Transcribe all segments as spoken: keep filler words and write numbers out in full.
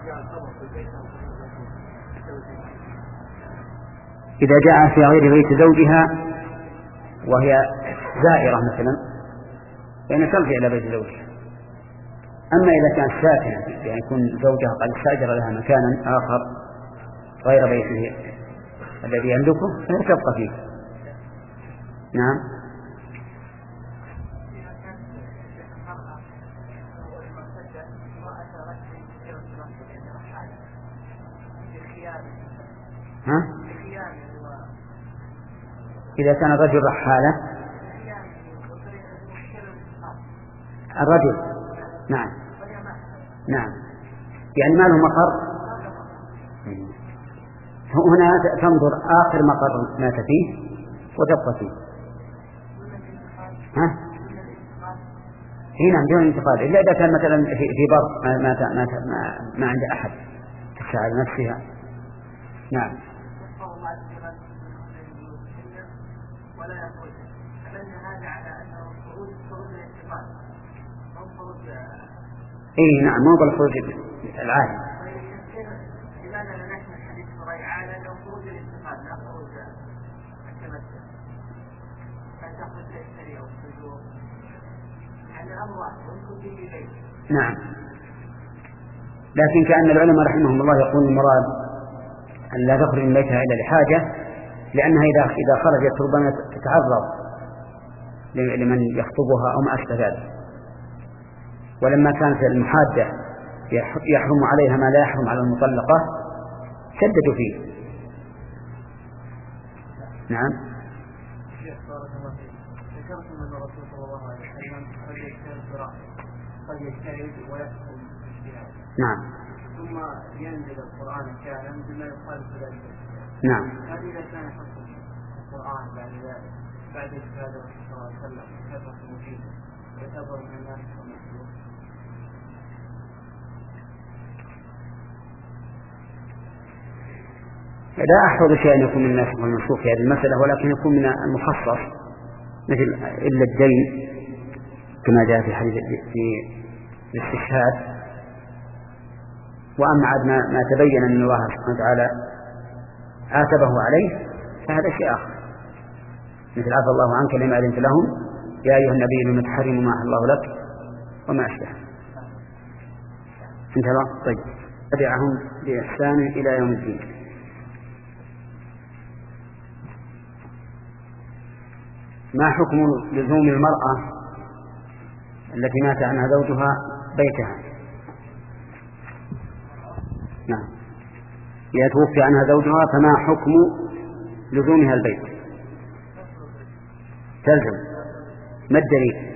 إذا جاء في غير بيت زوجها وهي زائرة مثلا فإن ترجع إلى بيت زوجها. أما إذا كانت ساكنة يعني يكون زوجها قد استأجر لها مكانا آخر غير بيته الذي يملكه فهي تبقى فيه. نعم. ها؟ إذا كان الرجل رحالة الرجل نعم نعم يعني ما له مقر هنا تنظر آخر مقر مات فيه وتبقى فيه. ها؟ هنا بدون انتقال إلا إذا كان مثلا في بر ما ما ما, ما, ما عند أحد تخشى على نفسها. نعم. إيه نعم مو بالخروج العادي. نعم. لكن كأن العلماء رحمهم الله يقول المراد أن لا تخرج من بيتها إلا لحاجة لأنها إذا إذا خرجت ربما تتعرض لمن يخطبها أو ما أشبه ذلك. ولما كانت المحادة يحرم عليها ما لا يحرم على المطلقة شددوا فيه. نعم. نعم. ثم ينزل القرآن كاملا بما يخالف ذلك. نعم. هذا إذا كان حكم القرآن بعد ذلك بعد الشهادة صلى الله عليه وسلم كثرة المجيد يعتبر من الناس المسلوك. لا أحفظ شيئا يكون من الناس والمنسوخ في هذه المسألة ولكن يكون من المخصص مثل إلا الدين كما جاء في حديث في الاستشهاد. وأما عاد ما تبين أن الله سبحانه وتعالى عاتبه عليه فهذا شيء آخر مثل عفى الله عنك لما أذنت لهم يا أيها النبي لم تحرم ما أحل الله لك وما أشبه. انتهى. طيب تبعهم بإحسان إلى يوم الدين. ما حكم لزوم المرأة التي مات عنها زوجها بيتها؟ نعم. إذا توفي عنها زوجها فما حكم لزومها البيت؟ تلزم. ما الدليل؟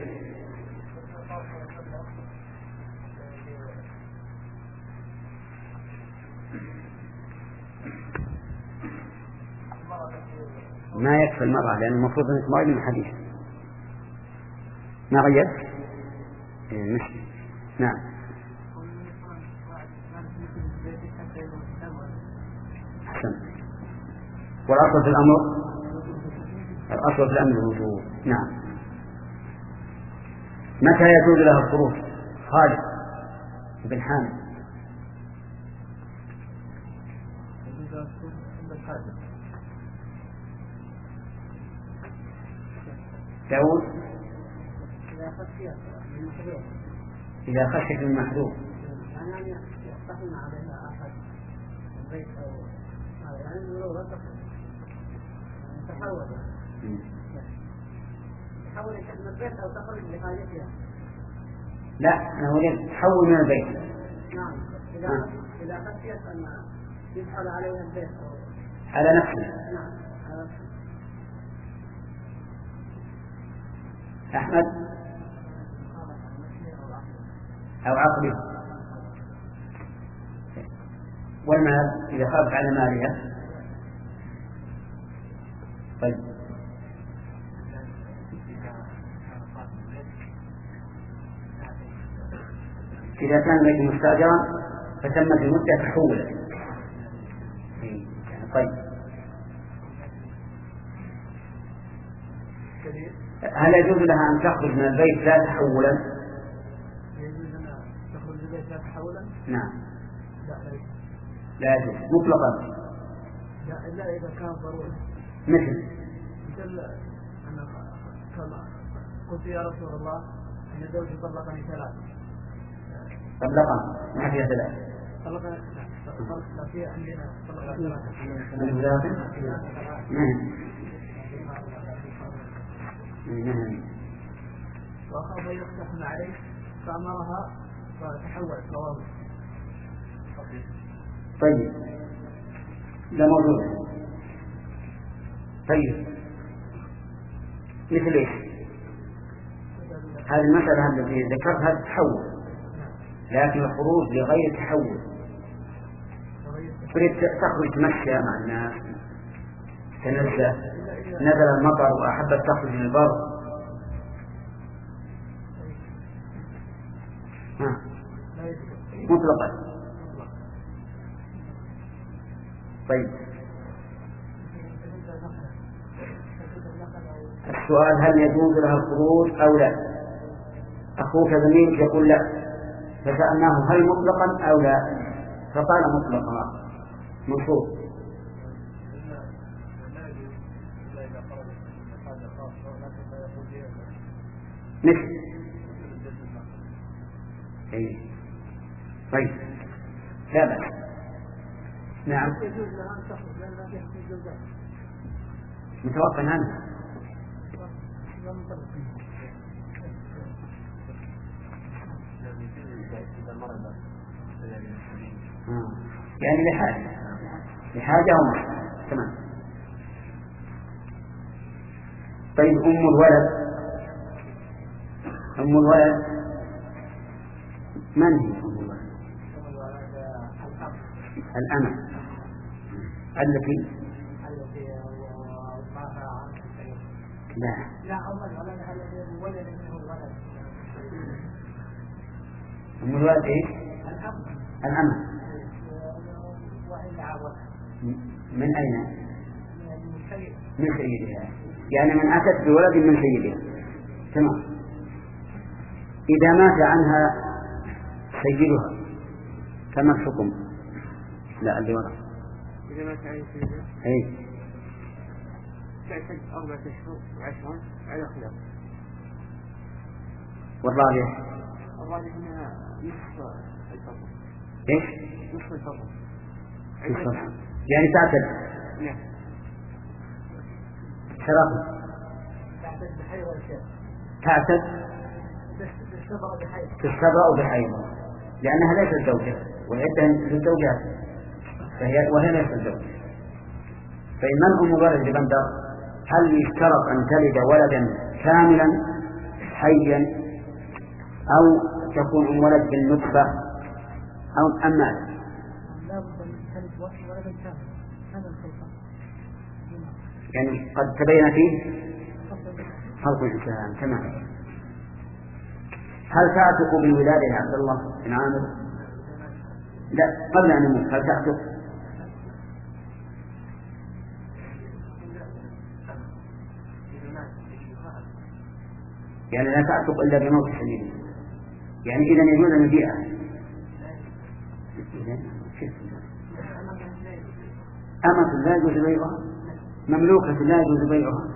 ما يكفي المرأة لأن المفروض أن تمر من الحديث. ما غيرت؟ إيه مش. نعم. أحسن. والأصل في الأمر الأصل في الأمر الوجوب. نعم. متى يجوز له الخروج؟ خالد بن حامد. داود إذا خشيت من محذور يعني يقتحم عليها أحد البيت أو يعني لو لا تحول تحول من البيت أو تخرج لحاجتها. لا أنا أريد تحول من البيت. نعم. إذا إذا خشيت أن يدخل عليها البيت أو على نفسه. نعم على نفسه. أحمد أو عقله. والمال إذا خافت على مالها. طيب إذا كان البيت مستأجرا فتمت المدة تحولا. طيب هل يجوز لها أن تخرج من البيت لا تحولا؟ يجوز لها تخرج من البيت لا تحولا؟ نعم. لا يجوز مطلقا. لا إلا إذا كان ضروري. مثل مثل أنا كما قلت يا رسول الله أن زوجي طلقني ثلاث. طلقا ما فيها ثلاث. طلقنا طلقنا فيها عندنا طلقنا ثلاثة. نعم. وأخاف يقتحم عليه فأمرها فتحول صوابه. طيب لا موجود. طيب مثل ايش؟ هذه المسألة التي ذكرتها تحول، لكن الخروج لغير تحول. تريد تخرج تمشى مع الناس تنزه، نزل المطر وأحبت تخرج من البر مطلقا. طيب السؤال هل يجوز لها الخروج أو لا؟ أخوك زميلك يقول لا، فسألناه هل مطلقا أو لا، فقال مطلقا منصوب. مثل أي طيب لا بأس. نعم متوقع عنها يعني لحاجة لحاجة أو مصلحة. تمام. طيب أم الولد أم الولد من هي أم الولد؟ الأمة التي لا أم الولد إيه؟ الأمة. من أين؟ من سيدها، يعني من أتت بولد من سيدها. تمام. إذا مات عنها سيدها كما الحكم؟ لا اللي وراء. إذا مات عن سيدها أي تعتد أربعة أشهر وعشرة على خلاف. والراجح الراجح أنها نصف الفرق. إيش؟ نصف الفرق. نصف يعني تعتد. نعم. شرط تعتد بحي والشيء. تعتد تستبرأ بحيض لأنها ليست زوجة، والعدة للزوجات فهي وهي ليست زوجة. فإن من أم ولد ببندر هل يشترط أن تلد ولدا كاملا حيا أو تكون أم ولد بالنطفة أو أم ماذا؟ لا بد أن تلد ولدا كاملا. هذا الخلق يعني قد تبين فيه خلق الإنسان. تمام. هل تعتق بالولادة يا عبد الله بن عامر؟ لا قبل أن نموت هل تعتق؟ يعني لا تعتق إلا بموت سبيله، يعني إذا يجوز أن يبيعها. أمة لا يجوز بيعها، مملوكة لا يجوز بيعها.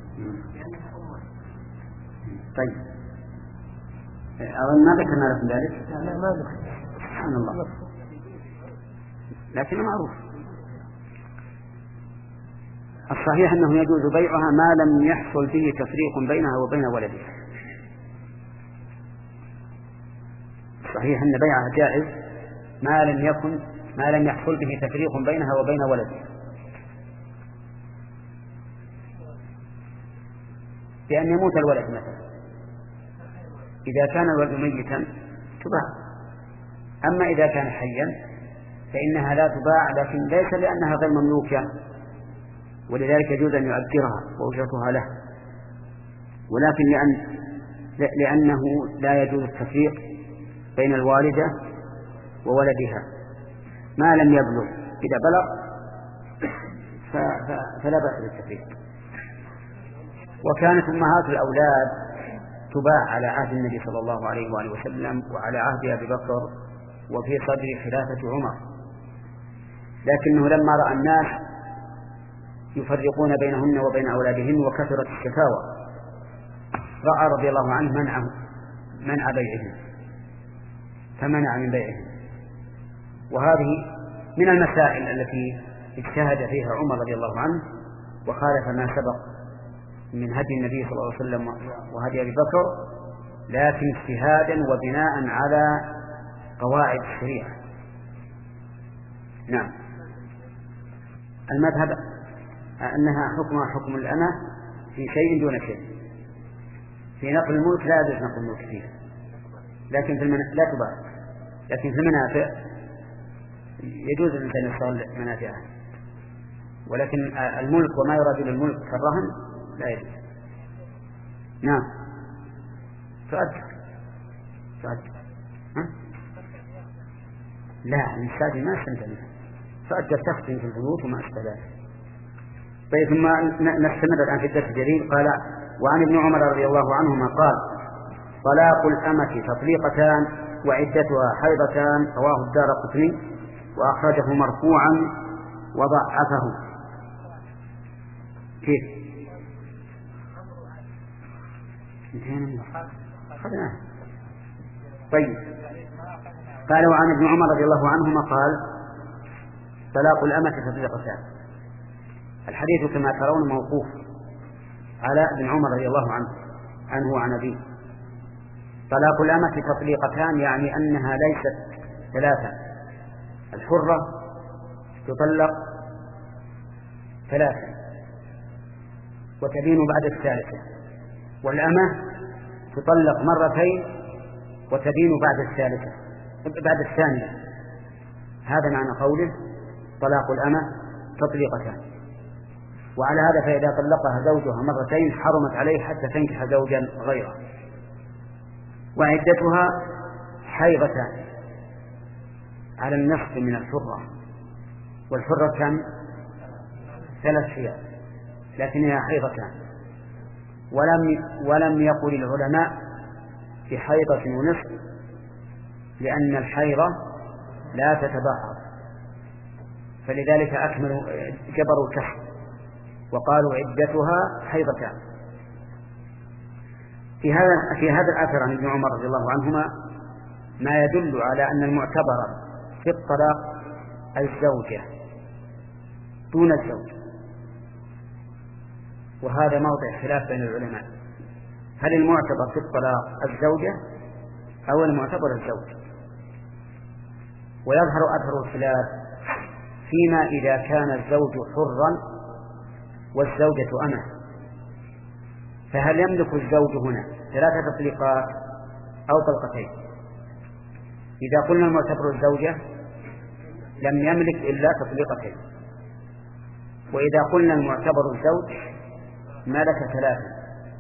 طيب أظن ما ذكرنا لكم ذلك. لا ما ذكر. سبحان الله، لكنه معروف. الصحيح أنه يجوز بيعها ما لم يحصل فيه تفريق بينها وبين ولدها. صحيح أن بيعها جائز ما لم يكن ما لم يحصل به تفريق بينها وبين ولدها، بأن يموت الولد مثلا. إذا كان الولد ميتا تباع، أما إذا كان حيا فإنها لا تباع، لكن ليس لأنها غير مملوكة، ولذلك يجوز أن يؤجرها وأجرتها له، ولكن لأن لأنه لا يجوز التفريق بين الوالدة وولدها ما لم يبلغ. إذا بلغ فلا بأس بالتفريق. وكانت أمهات الأولاد تباع على عهد النبي صلى الله عليه وآله وسلم وعلى عهد أبي بكر وفي صدر خلافة عمر، لكنه لما رأى الناس يفرقون بينهن وبين أولادهن وكثرت الشكاوى رأى رضي الله عنه منعه منع بيعهن، فمنع من بيعهن. وهذه من المسائل التي اجتهد فيها عمر رضي الله عنه وخالف ما سبق من هدي النبي صلى الله عليه وسلم وهدي أبي بكر، لكن اجتهادا وبناء على قواعد الشريعة. نعم. المذهب أنها حكمها حكم الأمة في شيء دون شيء. في نقل الملك لا يجوز نقل الملك فيه، لكن في المنافع لا تباع، لكن في المنافع يجوز الإنسان يستغل منافعها، ولكن الملك وما يراد بالملك كالرهن لا يجوز. نعم. تؤجل تؤجل ها؟ لا، المساجد ما استمتع منها، تؤجل تختم في البيوت وما أشبه ذلك. طيب، ثم نستمر الآن في الدرس الجديد. قال: وعن ابن عمر رضي الله عنهما قال: طلاق الأمة تطليقتان وعدتها حيضتان، رواه الدارقطني وأخرجه مرفوعا وضعفه. كيف؟ طيب. قال: وعن ابن عمر رضي الله عنهما قال: طلاق الأمة تطليقتان. الحديث كما ترون موقوف على ابن عمر رضي الله عنه عنه وعن أبيه. طلاق الأمة تطليقتان يعني أنها ليست ثلاثة. الحرة تطلق ثلاثة وتبين بعد الثالثة، والأمة تطلق مرتين وتبين بعد الثالثة بعد الثانية. هذا معنى قوله طلاق الأمة تطليقتان. وعلى هذا فإذا طلقها زوجها مرتين حرمت عليه حتى تنكح زوجا غيره. وعدتها حيضتان على النصف من الحرة، والحرة كم؟ ثلاث حيض، لكنها حيضتان. ولم ولم يقل العلماء بحيضة ونصف، لأن الحيضة لا تتبعض، فلذلك أكملوا جبروا الكسر وقالوا عدتها حيضتان. في هذا في هذا الأثر عن ابن عمر رضي الله عنهما ما يدل على أن المعتبر في الطلاق الزوجة دون الزوج، وهذا موضع خلاف بين العلماء: هل المعتبر في الطلاق الزوجة أو المعتبر الزوج؟ ويظهر أثر الخلاف فيما إذا كان الزوج حرا والزوجة أمة، فهل يملك الزوج هنا ثلاثة تطليقات أو طلقتين؟ إذا قلنا المعتبر الزوجة لم يملك إلا تطليقتين، وإذا قلنا المعتبر الزوج ملك ثلاثة.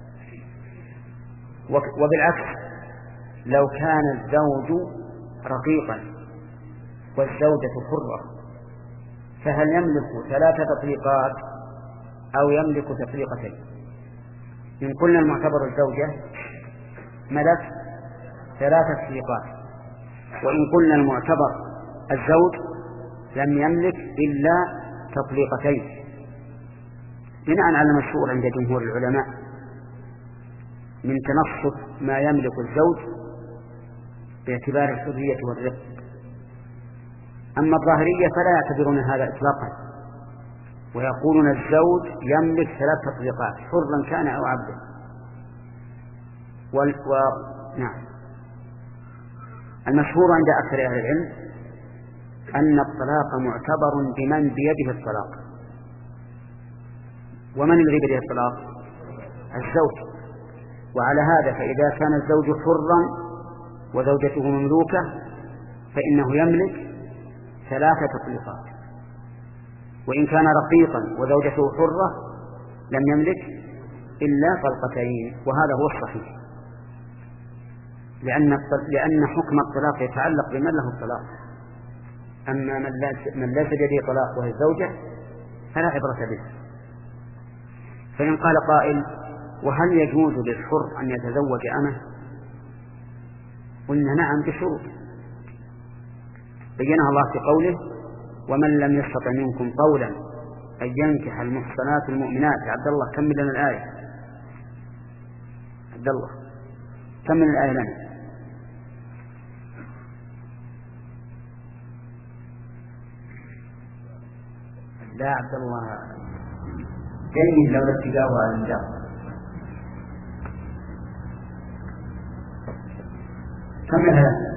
وبالعكس، لو كان الزوج رقيقا والزوجة حرة فهل يملك ثلاثة تطليقات أو يملك تطليقتين؟ إن قلنا المعتبر الزوجة ملك ثلاثة تطليقات، وإن قلنا المعتبر الزوج لم يملك إلا تطليقتين، بناء على المشهور عند جمهور العلماء من تنصف ما يملك الزوج باعتبار الحرية والرق. أما الظاهرية فلا يعتبرون هذا إطلاقا، ويقولون الزوج يملك ثلاث تطليقات حرا كان أو عبدا. وال... و... نعم. المشهور عند أكثر أهل العلم أن الطلاق معتبر بمن بيده الطلاق. ومن الذي بيده الطلاق؟ الزوج. وعلى هذا فإذا كان الزوج حرا وزوجته مملوكة فإنه يملك ثلاثة تطليقات، وإن كان رقيقا وزوجته حرة لم يملك إلا طلقتين، وهذا هو الصحيح، لأن لأن حكم الطلاق يتعلق بمن له الطلاق. أما من ليس بيده طلاق وهي الزوجة فلا عبرة به. فإن قال قائل: وهل يجوز للحر أن يتزوج أمه؟ قلنا: نعم، بشروط. بينها الله في قوله ومن لم يستطع منكم طولا أن ينكح المحصنات المؤمنات. عبد الله كمل لنا الآية. عبد الله كمل الآية لنا. لا عبد الله جيد لو اتجاه على الجار. كمل هذا.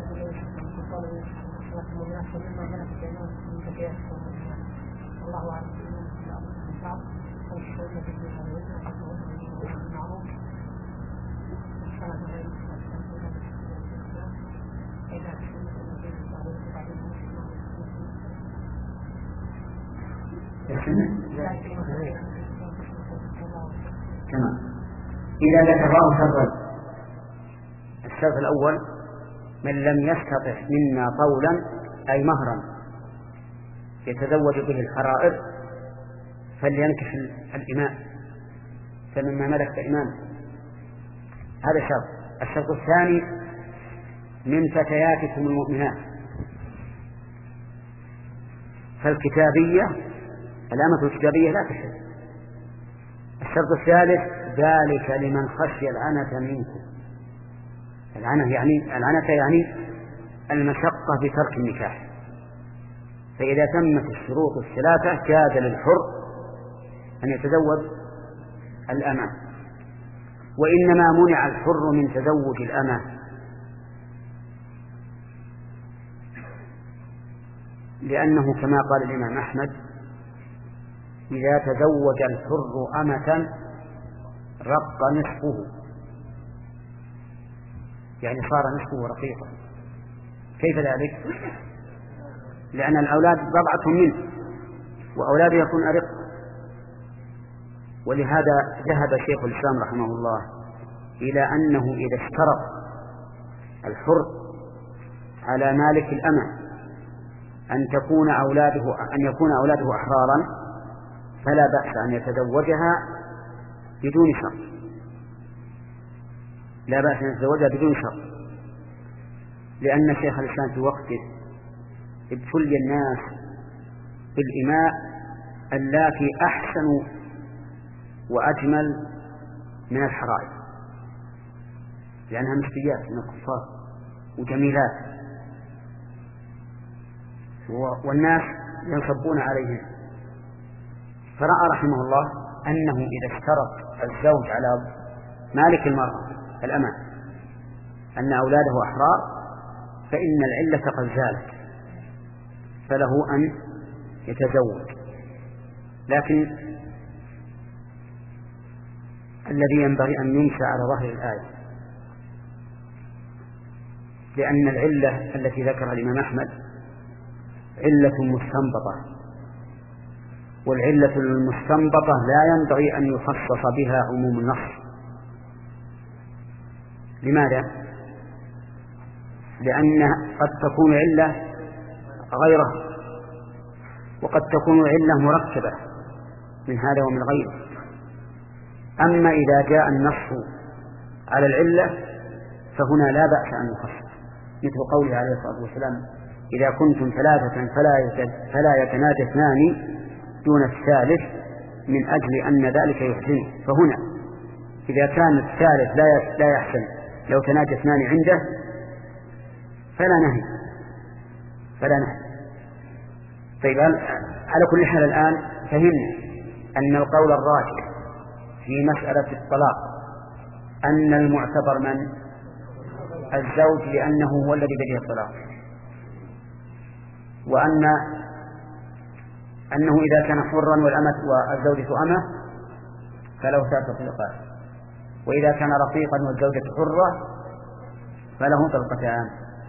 تمام. إذا ذكره شرط الشرط الأول من لم يستطع منا طولا أي مهرا يتزوج به الحرائر فلينكح الإماء فمما ملك إمام. هذا شرط. الشرط الثاني من فتياتكم المؤمنات فالكتابية الأمة الكتابية لا تحل. الشرط الثالث ذلك لمن خشي العنة منكم. العنة يعني العنة يعني المشقة بترك النكاح. فإذا تمت الشروط الثلاثة جاز للحر أن يتزوج الأمة. وإنما منع الحر من تزوج الأمة لأنه كما قال الإمام أحمد إذا تزوج الحر أمة رق نصفه، يعني صار نصفه رقيقا. كيف ذلك؟ لأن الأولاد بضعة منه وأولاده يكون أرق. ولهذا ذهب شيخ الإسلام رحمه الله إلى أنه إذا اشترط الحر على مالك الأمة أن تكون أولاده أن يكون أولاده أحرارا فلا بأس أن يتزوجها بدون شرط. لا بأس أن يتزوجها بدون شرط، لأن شيخ الإسلام في وقته ابتلي الناس بالإماء اللاتي أحسن وأجمل من الحرائر، لأنها مشتيات من الكفار وجميلات، والناس ينصبون عليهم. فرأى رحمه الله أنه إذا اشترط الزوج على مالك المرأة الأمان أن أولاده أحرار فإن العلة قد زالت فله أن يتزوج. لكن الذي ينبغي أن يمشى على ظهر الآية، لأن العلة التي ذكرها الإمام أحمد علة مستنبطة، والعلة المستنبطة لا ينبغي أن يخصص بها عموم النص. لماذا؟ لأن قد تكون علة غيرها، وقد تكون علة مركبة من هذا ومن غيره. أما إذا جاء النص على العلة فهنا لا بأس أن يخصص، مثل قوله عليه الصلاة والسلام إذا كنتم ثلاثة فلا فلا يتناجى اثنان دون الثالث من أجل أن ذلك يحزنه. فهنا إذا كان الثالث لا لا يحسن لو تناجى اثنان عنده فلا نهي فلا نهي طيب على كل حال الآن فهمنا أن القول الراجح في مسألة الطلاق أن المعتبر من الزوج لأنه هو الذي بيده الطلاق، وأن أنه إذا كان حرا والأمة والزوجة أمة فله ثلاث طلقات، وإذا كان رقيقا والزوجة حرة فله طلقتان،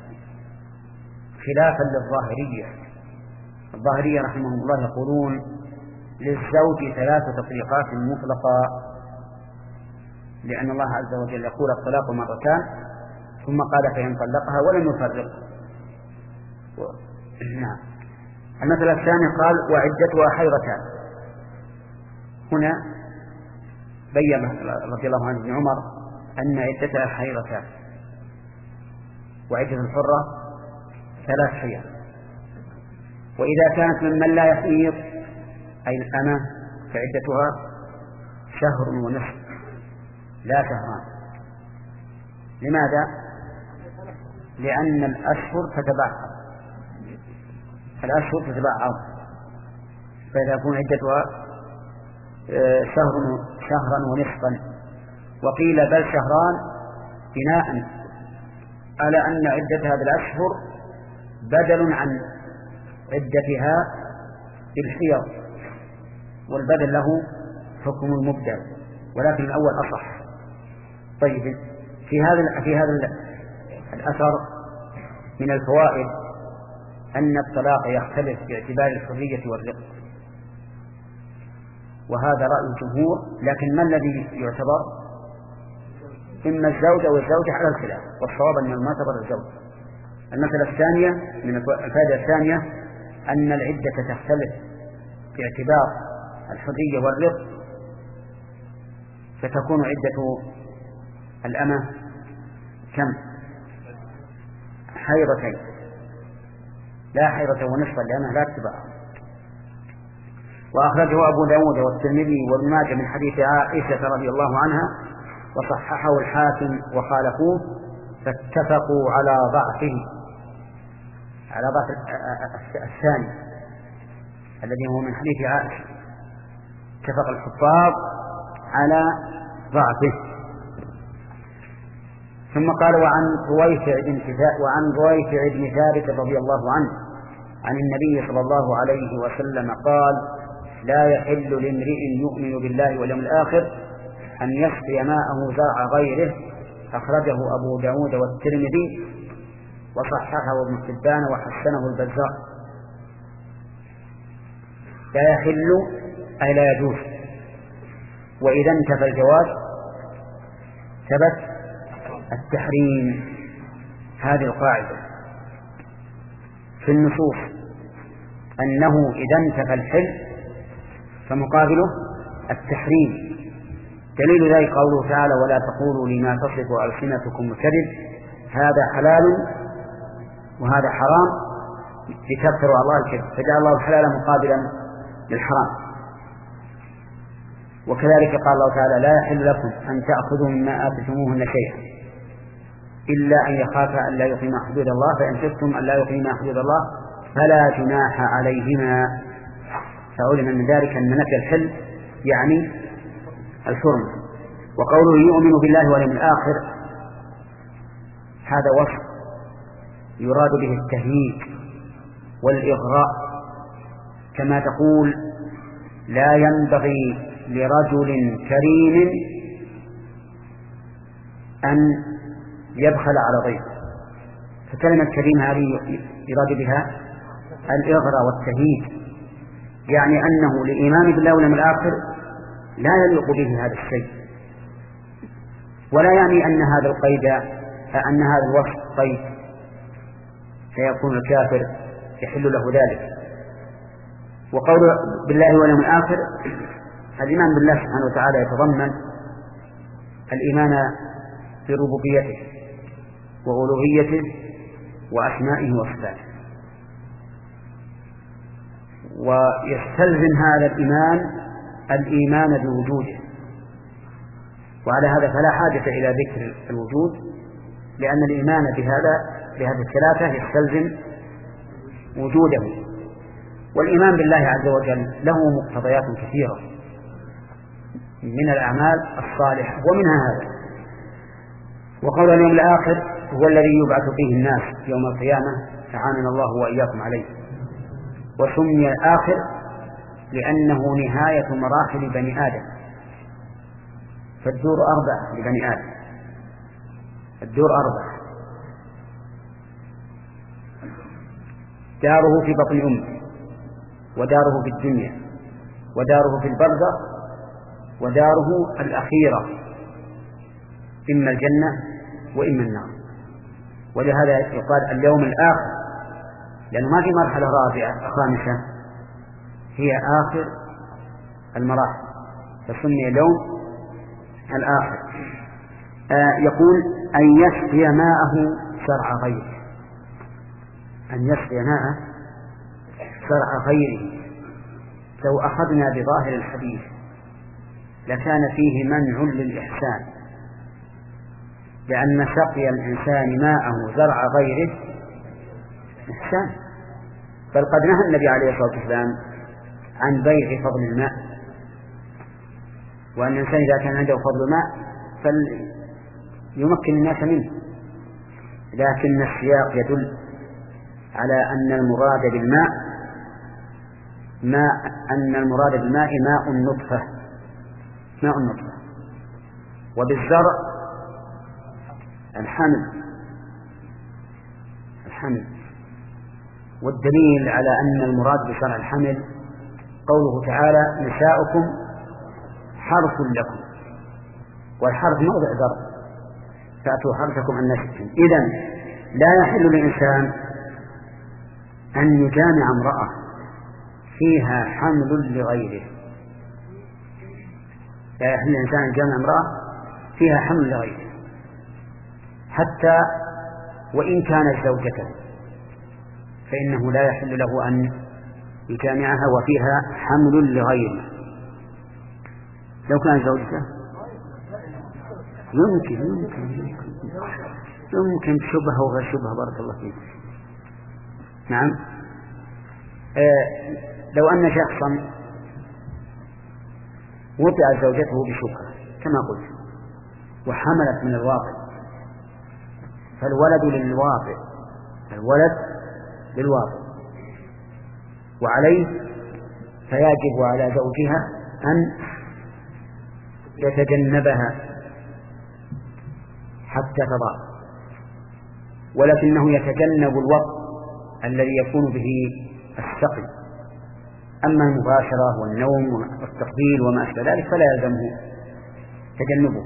خلافا للظاهرية. الظاهرية رحمهم الله يقولون للزوج ثلاث تطليقات مطلقة، لأن الله عز وجل يقول الطلاق مرتان ثم قال فإن طلقها ولم يفرق. و... نعم. المثل الثاني قال وعدتها حيرتان. هنا بين رضي الله عنه ابن عمر أن عدتها حيرتان، وعدة الحرة ثلاث حيض. وإذا كانت ممن لا يحيض أي الأمة فعدتها شهر ونصف لا شهران. لماذا؟ لأن الأشهر تتبعض الأشهر تتبعض فإذا يكون عدتها شهر شهرا ونصفا. وقيل بل شهران بناء على أن عدتها بالأشهر بدل عن عدتها بالحيض، والبدل له حكم المبدل، ولكن الأول أصح. طيب في هذا في هذا الأثر من الفوائد أن الطلاق يختلف باعتبار الحرية والرق، وهذا رأي الجمهور. لكن ما الذي يعتبر؟ إما الزوج أو الزوجة على الخلاف، والصواب أن المعتبر الزوج. المسألة الثانية من الفائدة الثانية أن العدة تختلف باعتبار الحرية والرق، فتكون عدة الأمة كم؟ حيضتين لا حيضة ونصفا لأنها لا تتبع. وأخرجه أبو داود والترمذي وابن ماجه من حديث عائشة رضي الله عنها وصححه الحاكم وخالفوه، فاتفقوا على ضعفه على ضعف الثاني الذي هو من حديث عائشة، اتفق الحفاظ على ضعفه. ثم قال وعن رويفع بن وعن رويفع بن ثابت رضي الله عنه عن النبي صلى الله عليه وسلم قال لا يحل لامرئ يؤمن بالله واليوم الآخر أن يسقي ماءه زرع غيره. أخرجه أبو داود والترمذي وصححه ابن حبان وحسنه البزار. لا يحل أي لا يجوز، وإذا انتفى الجواز ثبت التحريم. هذه القاعدة في النصوص أنه إذا انتفى الحل فمقابله التحريم. دليل ذلك قوله تعالى ولا تقولوا لما تصف ألسنتكم الكذب هذا حلال وهذا حرام لتفتروا على الله الكذب، فجعل الله الحلال مقابلا للحرام. وكذلك قال الله تعالى لا يحل لكم أن تأخذوا مما آتيتموهن شيئا إلا أن يخافا أن لا يقيما حدود الله، فإن خفتم أن لا يقيما حدود الله فلا جناح عليهما. فعلم من ذلك أن نفي الحل يعني الحرمة. وقوله يؤمن بالله واليوم الآخر هذا وصف يراد به التهييج والإغراء، كما تقول لا ينبغي لرجل كريم أن يبخل على ضيفه. فكلمة كريم هذه يراد بها الإغراء والتهييج، يعني أنه لإيمان بالله واليوم الآخر لا يليق به هذا الشيء، ولا يعني أن هذا القيد أن هذا الوصف قيد فيكون الكافر يحل له ذلك. وقول بالله واليوم الآخر الإيمان بالله سبحانه وتعالى يتضمن الإيمان بربوبيته وألوهيته وأسمائه وصفاته، ويستلزم هذا الإيمان الإيمان بوجوده. وعلى هذا فلا حاجة إلى ذكر الوجود، لأن الإيمان بهذا بهذه الثلاثة يستلزم وجوده. والإيمان بالله عز وجل له مقتضيات كثيرة من الأعمال الصالحة ومنها هذا. وقول اليوم الآخر هو الذي يبعث فيه الناس يوم القيامة، أعاننا الله وإياكم عليه. وسمي الآخر لأنه نهاية مراحل بني آدم، فالدور أربع لبني آدم، الدور أربع: داره في بطن أمه، وداره في الدنيا، وداره في البرزخ، وداره الأخيرة إما الجنة وإما النار. ولهذا يقال اليوم الآخر، لأنه ما في مرحلة رابعة خامسة، هي آخر المراحل، فسمي اليوم الآخر. آه يقول أن يسقي ماءه شرع غيره، أن يسقي ماءه زرع غيره لو أخذنا بظاهر الحديث لكان فيه منع للإحسان، لأن سقي الإنسان ماءه زرع غيره إحسان، بل قد نهى النبي عليه الصلاة والسلام عن بيع فضل الماء، وأن الإنسان إذا كان عنده فضل ماء فليمكن الناس منه. لكن السياق يدل على أن المراد بالماء ماء أن المراد بالماء ماء النطفة ماء النطفة، وبالزرع الحمل الحمل والدليل على أن المراد بشرع الحمل قوله تعالى نساؤكم حرث لكم، والحرث موضع زرع، فأتوا حرثكم أن شئتم. إذن لا يحل للإنسان أن يجامع امرأة فيها حمل لغيره، لا يحل للإنسان أن يجامع امرأة فيها حمل لغيره حتى وإن كانت زوجته، فإنه لا يحل له أن يجامعها وفيها حمل لغيره. لو كان زوجته يمكن يمكن يمكن شبهه وغير شبهه، بارك الله فيك. نعم. آه لو أن شخصا وطئ زوجته بشبهة كما قلت وحملت من الواطئ، فالولد للواطئ الولد للواطئ وعليه، فيجب على زوجها أن يتجنبها حتى تضع، ولكنه يتجنب الوقت الذي يكون به السقي. أما المباشرة والنوم والتقبيل وما أشبه ذلك فلا يلزمه تجنبه.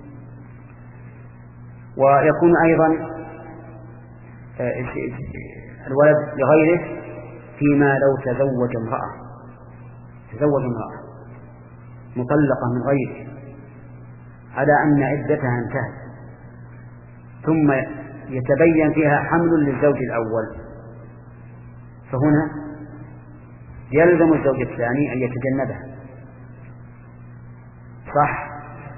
ويكون أيضا الولد لغيره فيما لو تزوج امرأة تزوج امرأة مطلقة من غيره على أن عدتها انتهت ثم يتبين فيها حمل للزوج الأول، فهنا يلزم الزوج الثاني أن يتجنبها. صح؟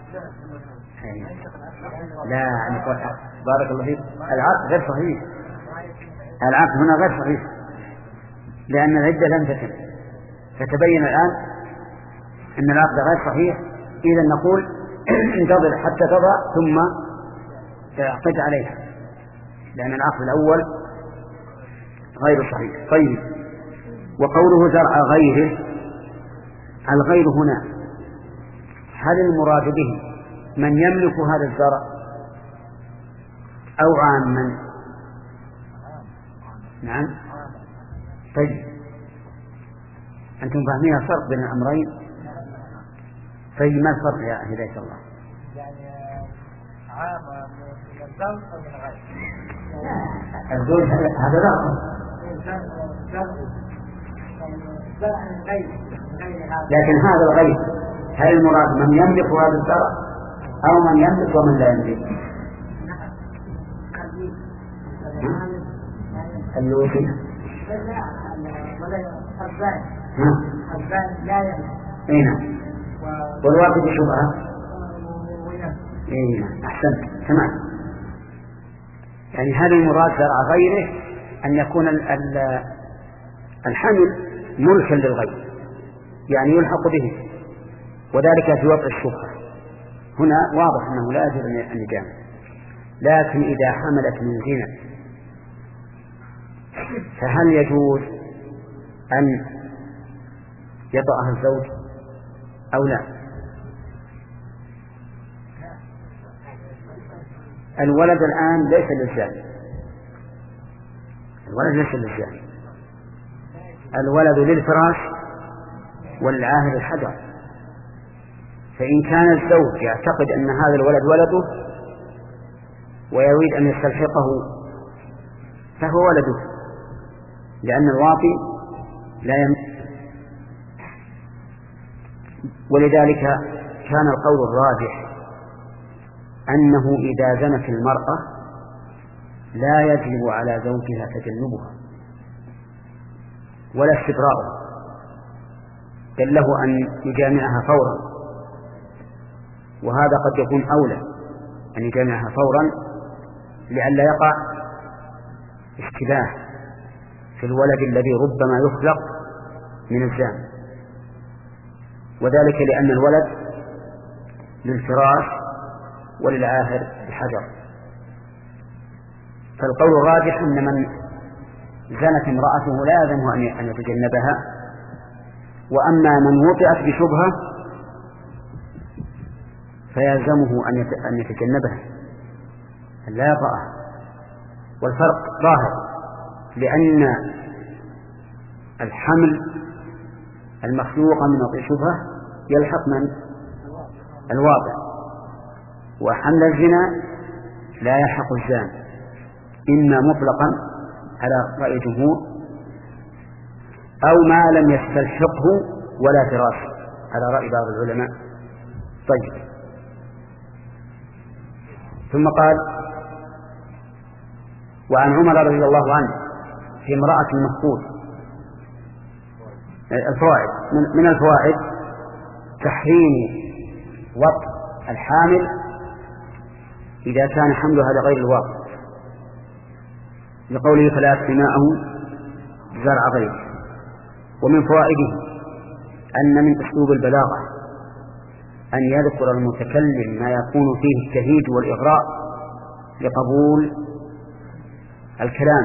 لا نقول بارك الله فيك، العقد غير صحيح، العقد هنا غير صحيح لأن العدة لم تتم، فتبين الآن أن العقد غير صحيح. إذا نقول انتظر حتى تضع ثم تعقد عليها، لأن العقد الأول غير صحيح. طيب، وقوله زرع غيره، الغير هنا هل المراد به من يملك هذا الزرع أو عاما؟ نعم. طيب، أنتم فاهمين الفرق بين الأمرين؟ طيب، ما الفرق يا هداية الله؟ يعني عام من الزوج أو من الغير؟ الزوج هذا رقم، لكن هذا الغير هل المراد من يملك هذا الزرع أو من يملك ومن لا يملك؟ اللوثي لا يملك. اي نعم. والواقع بشبهة. اي نعم، احسنت تمام. يعني هذا المراد زرع غيره أن يكون الحمل ملكا للغير، يعني يلحق به، وذلك في وقت الشبهة. هنا واضح أنه لا يجب أن يجامع، لكن إذا حملت من زنا فهل يجوز أن يطأها الزوج أو لا؟ الولد الآن ليس للزاني، الولد ليس للزاني، الولد للفراش والعاهر الحجر. فإن كان الزوج يعتقد أن هذا الولد ولده ويريد أن يستلحقه فهو ولده، لأن الواطي لا يملك. ولذلك كان القول الراجح أنه إذا زنت المرأة لا يجب على زوجها تجنبها، ولا استبراءه، بل له أن يجامعها فورا، وهذا قد يكون أولى أن يجامعها فورا لئلا يقع اشتباه في الولد الذي ربما يخلق من الزان، وذلك لأن الولد للفراش وللعاهر بحجر. فالقول الراجح أن من زنت امرأته لا يلزمه أن يتجنبها، وأما من وطئت بشبهة فيلزمه أن يتجنبها لا يطأها. والفرق ظاهر، لأن الحمل المخلوق من وطئ شبهة يلحق من الواطئ، وحمل الزنا لا يلحق الزان، إما مطلقا على رأي الجمهور أو ما لم يستلحقه ولا فراش على رأي بعض العلماء. طيب، ثم قال: وعن عمر رضي الله عنه في امرأة المفقود. الفوائد: من الفوائد تحريم وطء الحامل إذا كان حملها لغير الواقع، لقوله: فلا يسقماءه زرع غيره. ومن فوائده أن من أسلوب البلاغة أن يذكر المتكلم ما يكون فيه التهيج والإغراء لقبول الكلام،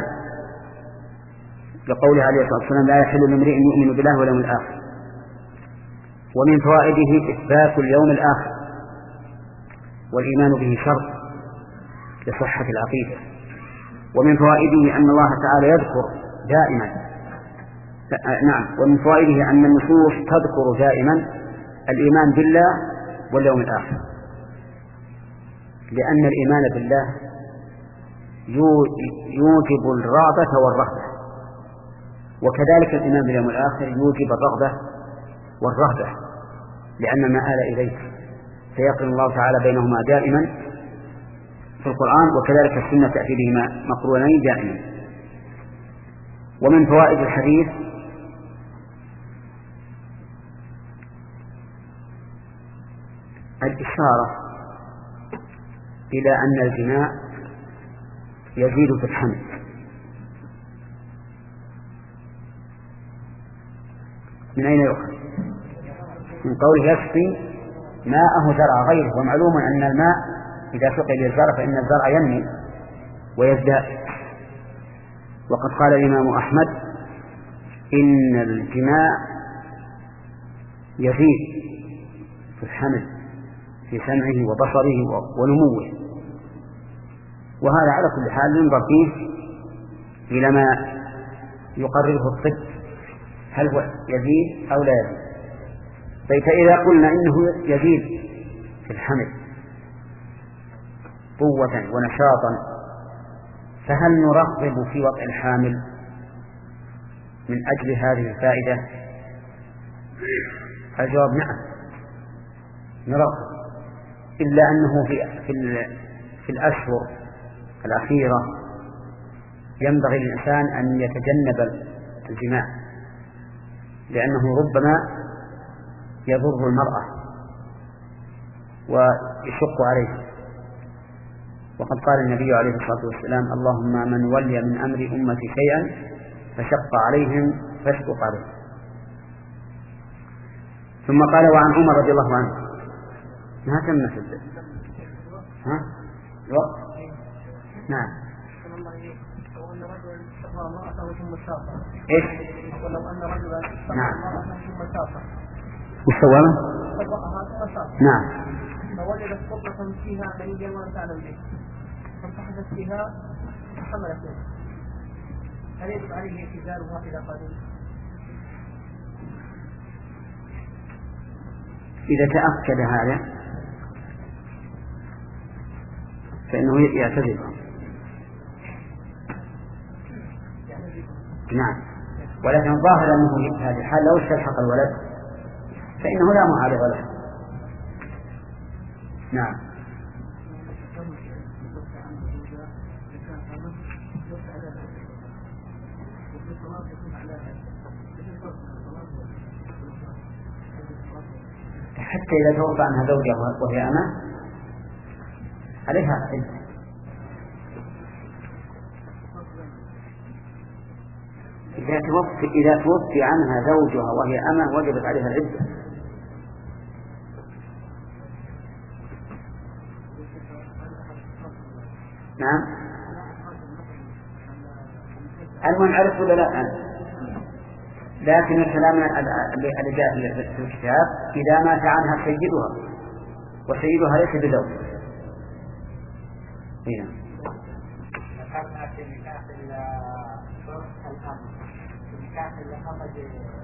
لقوله عليه الصلاة والسلام: لا يحل لامرئ يؤمن بالله واليوم الآخر. ومن فوائده إثبات اليوم الآخر، والإيمان به شرط لصحة العقيدة. ومن فوائده أن الله تعالى يذكر دائما نعم ومن فوائده أن النصوص تذكر دائما الإيمان بالله واليوم الآخر، لأن الإيمان بالله يوجب الرغبة والرهبة، وكذلك الإيمان باليوم الآخر يوجب الرغبة والرهبة، لأن ما آل إليه فيقرن الله تعالى بينهما دائما في القرآن، وكذلك السنة تأتي بهما مقرونين دائما. ومن فوائد الحديث الإشارة إلى أن الجماع يزيد في الحمل، من أين يؤخذ؟ من قوله: يسقي ماءه زرع غيره. ومعلوم أن الماء إذا سقي للزرع فإن الزرع ينمو ويزداد. وقد قال الإمام أحمد: إن الجماع يزيد في الحمل في سمعه وبصره ونموه. وهذا على كل حال ينظر فيه إلى ما يقرره الطب، هل هو يزيد أو لا يزيد. طيب، فإذا قلنا إنه يزيد في الحمل قوة ونشاطا، فهل نرغب في وطئ الحامل من أجل هذه الفائدة؟ الجواب: نعم نرغب، إلا أنه في, في, في الأشهر الأخيرة ينبغي للإنسان أن يتجنب الجماع، لأنه ربما يضر المرأة ويشق عليه. وقد قال النبي عليه الصلاة والسلام: اللهم من ولي من أمر أمتي شيئا فشق عليهم فاشقق عليه. ثم قال: وعن عمر رضي الله عنه. ما تم سجد ها الوقت. نعم. ايش؟ ولو ان رجلا نعم ثم سافر وسوى نعم فوجدت قطرة فيها منيا ولا تعلم به فانتحدت فيها فحملت منه، هل يجب عليه اعتزالها إلى قادم؟ إذا تأكد هذا فإنه يعتزلها. نعم، ولكن الظاهر أنه في هذه الحال لو استلحق الولد فإنه لا معارض له. نعم. حتى إذا توفى عنها زوجها وهي أمة عليها عدة. إذا توفي إذا توفي عنها زوجها وهي أمة وجبت عليها العدة. نعم. المنعرف ولا لا؟ لكن الكلام الذي جاء في الكتاب إذا مات عنها سيدها وسيدها ليس بزوج. هنا. ذكرنا في نكاح الفرد الأمر، في نكاح الأمر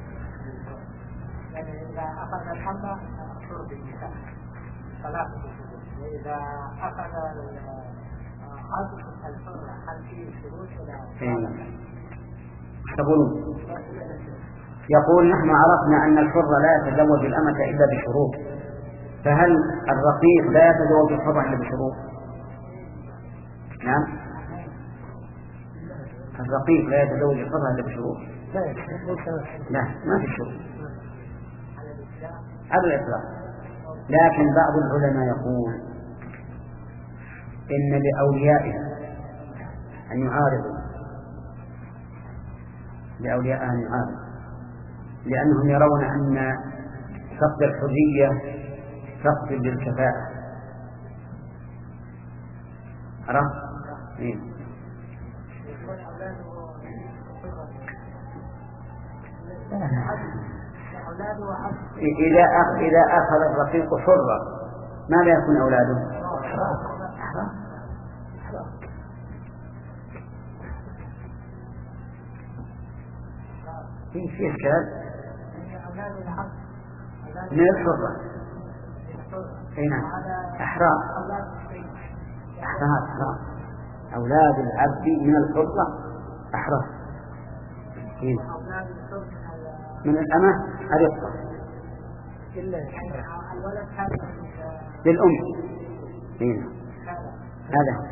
يعني إذا أخذ الحمى فرد النكاح ثلاثة شروط، وإذا أخذ عزم الحر هل فيه شروط ولا؟ يقولون يقول نحن عرفنا أن الحر لا يتزوج الأمة إلا بشروط، فهل الرقيق لا يتزوج الحر إلا بشروط؟ نعم. الرقيق لا يتزوج الحر إلا بشروط؟ لا، ما في شروط على الإطلاق. لكن بعض العلماء يقول إن لأوليائها أن يعارضوا لأولياء أن يعارضوا لأنهم يرون أن فقد الحرية فقد للكفاءة. عرفت؟ إيه؟ إذا أخ إذا أخذ الرقيق حرة ماذا يكون أولاده؟ في في إشكال من الحرة. هنا أحرار أحرار أحرار أولاد العبد من الحرة أحرار. من الأمة الرقة للأم. هنا هذا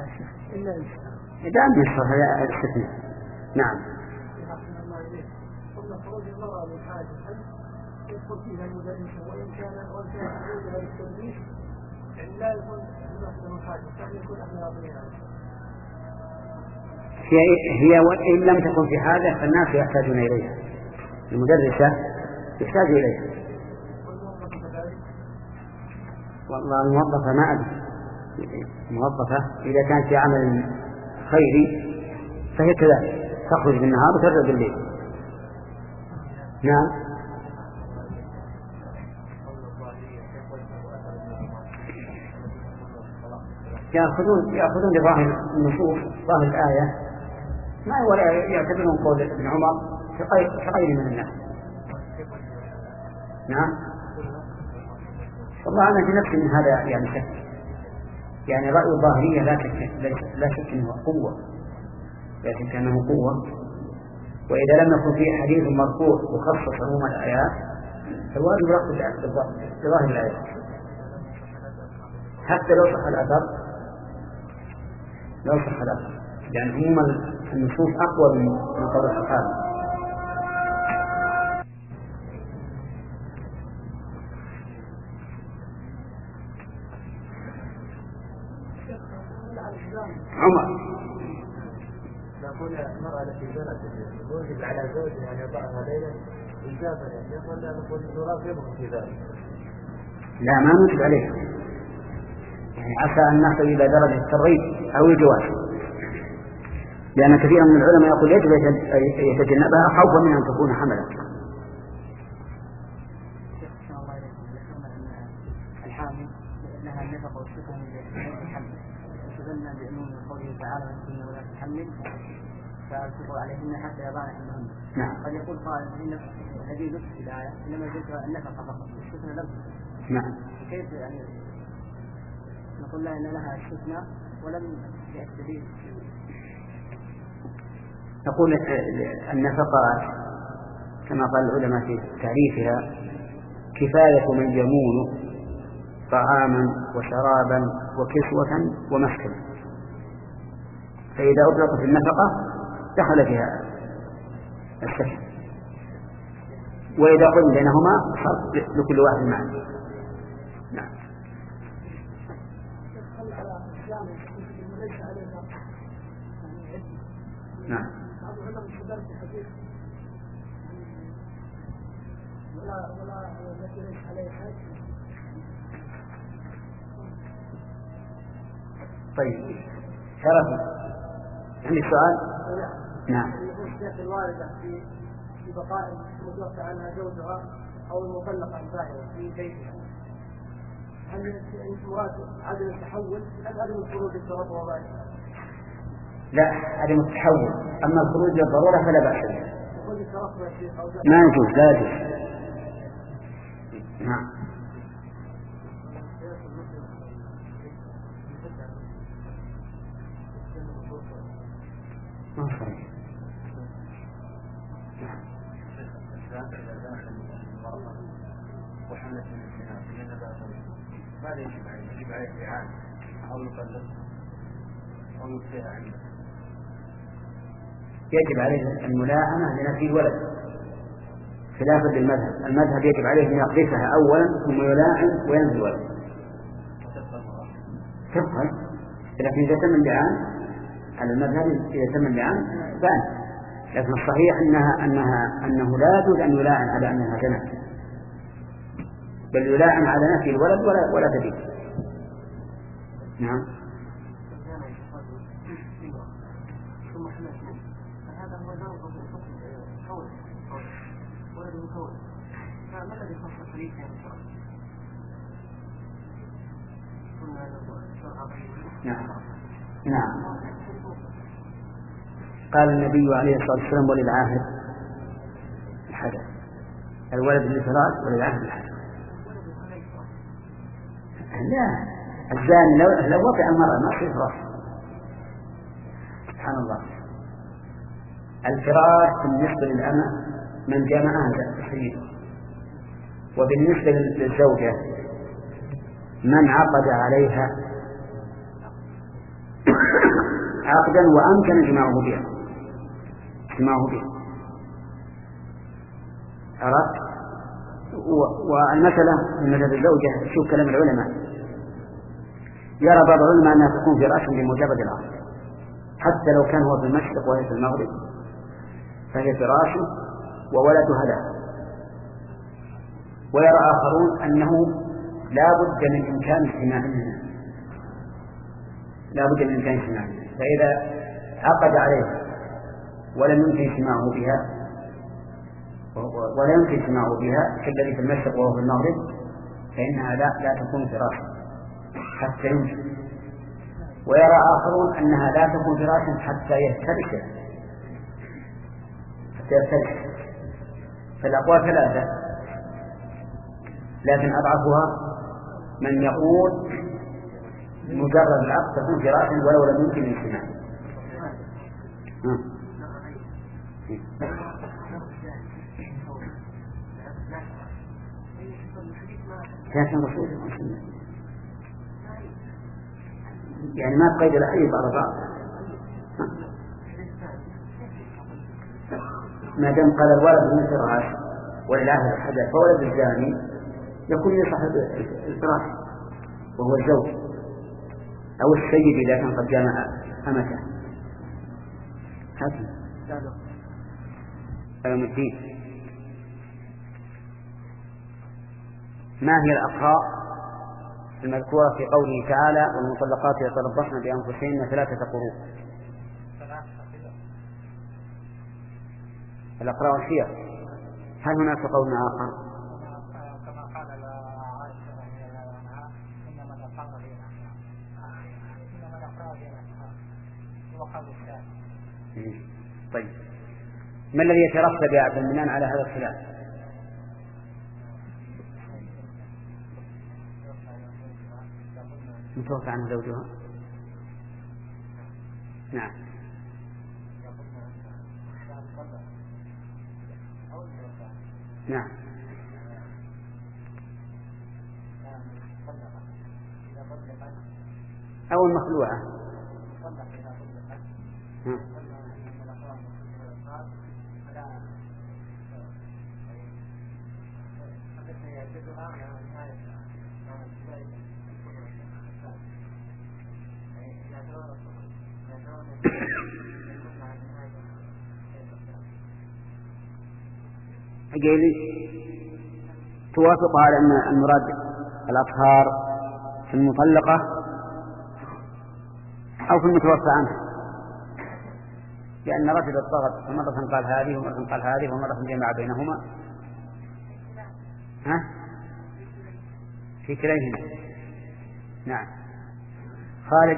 إذا أم يشرح هذا الاستثناء. نعم. خروج المرأة من حاجة يدخل فيها المدرسة وإن كان وإن كان خروجها للتدريس يعني لا يكون من حاجة يعني يكون أحنا راضيين هي هي وإن لم تكن في حاجة فالناس يحتاجون إليها. المدرسة يحتاج إليها. والله الموظفة ما أدري. موظفة إذا كانت في عمل خيري فهي كذلك تخرج بالنهار وترجع بالليل. نعم. يأخذون يأخذون بظاهر النصوص ظاهر الآية ما ولا يعتبرون قول ابن عمر كغير من الناس. نعم. والله أنا في نفسي من هذا يعني شك يعني رأي الظاهرية لا شك لا شك أنه قوة لا شك أنه قوة. وإذا لم يكن فيه حديث مرفوع وخصص عموم الآيات فالواجب يأخذ بظاهر الآيات حتى لو صح الأثر لو صح الأثر لأن عموم النصوص أقوى من قول الصحابة. عمر نقول المرأة التي زنت وجب على زوجها أن يضعها ليلا إجابة يقول لا نقول نراقبهم في ذلك. لا ما نوجب عليه يعني عسى أن نصل إلى درجة الترغيب أو الجواز لأن كثيرا من العلماء يقول يجب يتجنبها خوفا من أن تكون حملا. الحامل لها النفقة والسكن للحمل وتبنى بأنه من قوله تعالى إن ولا تحمل فأنفقوا عليهن حتى يضعن حملهن. نعم. قد يقول قائل إن هذه نفس الآية إنما ذكر النفقة فقط السكن لم. نعم. كيف يعني نقول لها إن لها استثناء ولم يأتي دليل. نقول النفقات كما قال العلماء في تعريفها كفاية من يمون طعاما وشرابا وكسوة ومسكنا فإذا أطلقت النفقة دخل فيها السكن. وإذا قلنا بينهما صار لكل واحد معنى. نعم. نعم. طيب شرف عندي سؤال. نعم. الوالدة في في بقاء المتوفى عنها زوجها أو المطلقة البائعة في بيتها، هل المراد عدم التحول أم عدم الخروج بالضرورة وضعها؟ لا، عدم التحول. أما الخروج بالضرورة فلا بأس به. ما يجوز، لا يجوز. نعم. ما صحيح. وحملة من الجناب ماذا يجب عليه؟ يجب عليه إعانة أو يقلد أو يبقيها عنده؟ يجب عليه الملاعنة لنفي الولد خلافا للمذهب. المذهب يجب عليه أن يقذفها أولا ثم يلاعن وينفي الولد. تبقى، لكن إذا تم اللعان على المذهب إذا تم اللعان بان. لكن الصحيح أنها أنها أنه لا يجوز أن يلاعن على أنها زنت، بل يلاعن على نفي الولد ولا ولا تبين. نعم. نعم. نعم. قال النبي عليه الصلاة والسلام: وللعاهد الحجر. الولد للفراش وللعاهد الحجر. لا، الزاني لو لو وقع المرأة ما في فراش. سبحان الله. الفراش بالنسبة للأمة من جمعها سيده، وبالنسبة للزوجة من عقد عليها عقدا وأمكن جماعه بها جماعه بها عرفت. والمسألة من مذهب الزوجة، شوف كلام العلماء، يرى بعض العلماء أنها تكون فراشا بمجرد العقد، حتى لو كان هو في المشرق وهي في المغرب فهي فراش وولدها له. ويرى آخرون أنه لا بد من إمكان اجتماعهما لا بد من إمكان اجتماعهما فإذا عقد عليها ولم يمكن اجتماعه بها ولا يمكن اجتماعه بها كالذي في المشرق وهو في المغرب فإنها لا, لا تكون فراشا حتى يمكن. ويرى آخرون أنها لا تكون فراشا حتى يفترش حتى يفترش فالأقوال ثلاثة، لكن أضعفها من يقول مجرد العقد تكون فراشا ولو لم يمكن الاجتماع. لكن رسول يعني ما تقيد الأحيب على بعض، ما دام قال الولد من فراش وللعهد الحجر فولد الزاني يكون لصاحب الفراش وهو الزوج أو السيد إذا كان قد جامع أمته. هذا يوم الدين. ما هي الأقراء المذكورة في قوله تعالى: والمطلقات يتربصن بأنفسهن ثلاثة قروء؟ الأقراء والحيض. هل هناك قول آخر؟ كما قال عائشة رضي الله عنها: إنما الأقراء بين إنما الأقراء بين هو قول الثاني. طيب، ما الذي يترتب يا عبد المنان على هذا الخلاف؟ متوفى عنه زوجها. نعم. نعم. أو المخلوعة. قيل توافق على أن المراد الأطهار في المطلقة أو في المتوفى عنها، لأن رجل الضغط فمرة قال هذه ومرة قال هذه ومرة جمع بينهما. ها؟ في كليهما. نعم. خالد.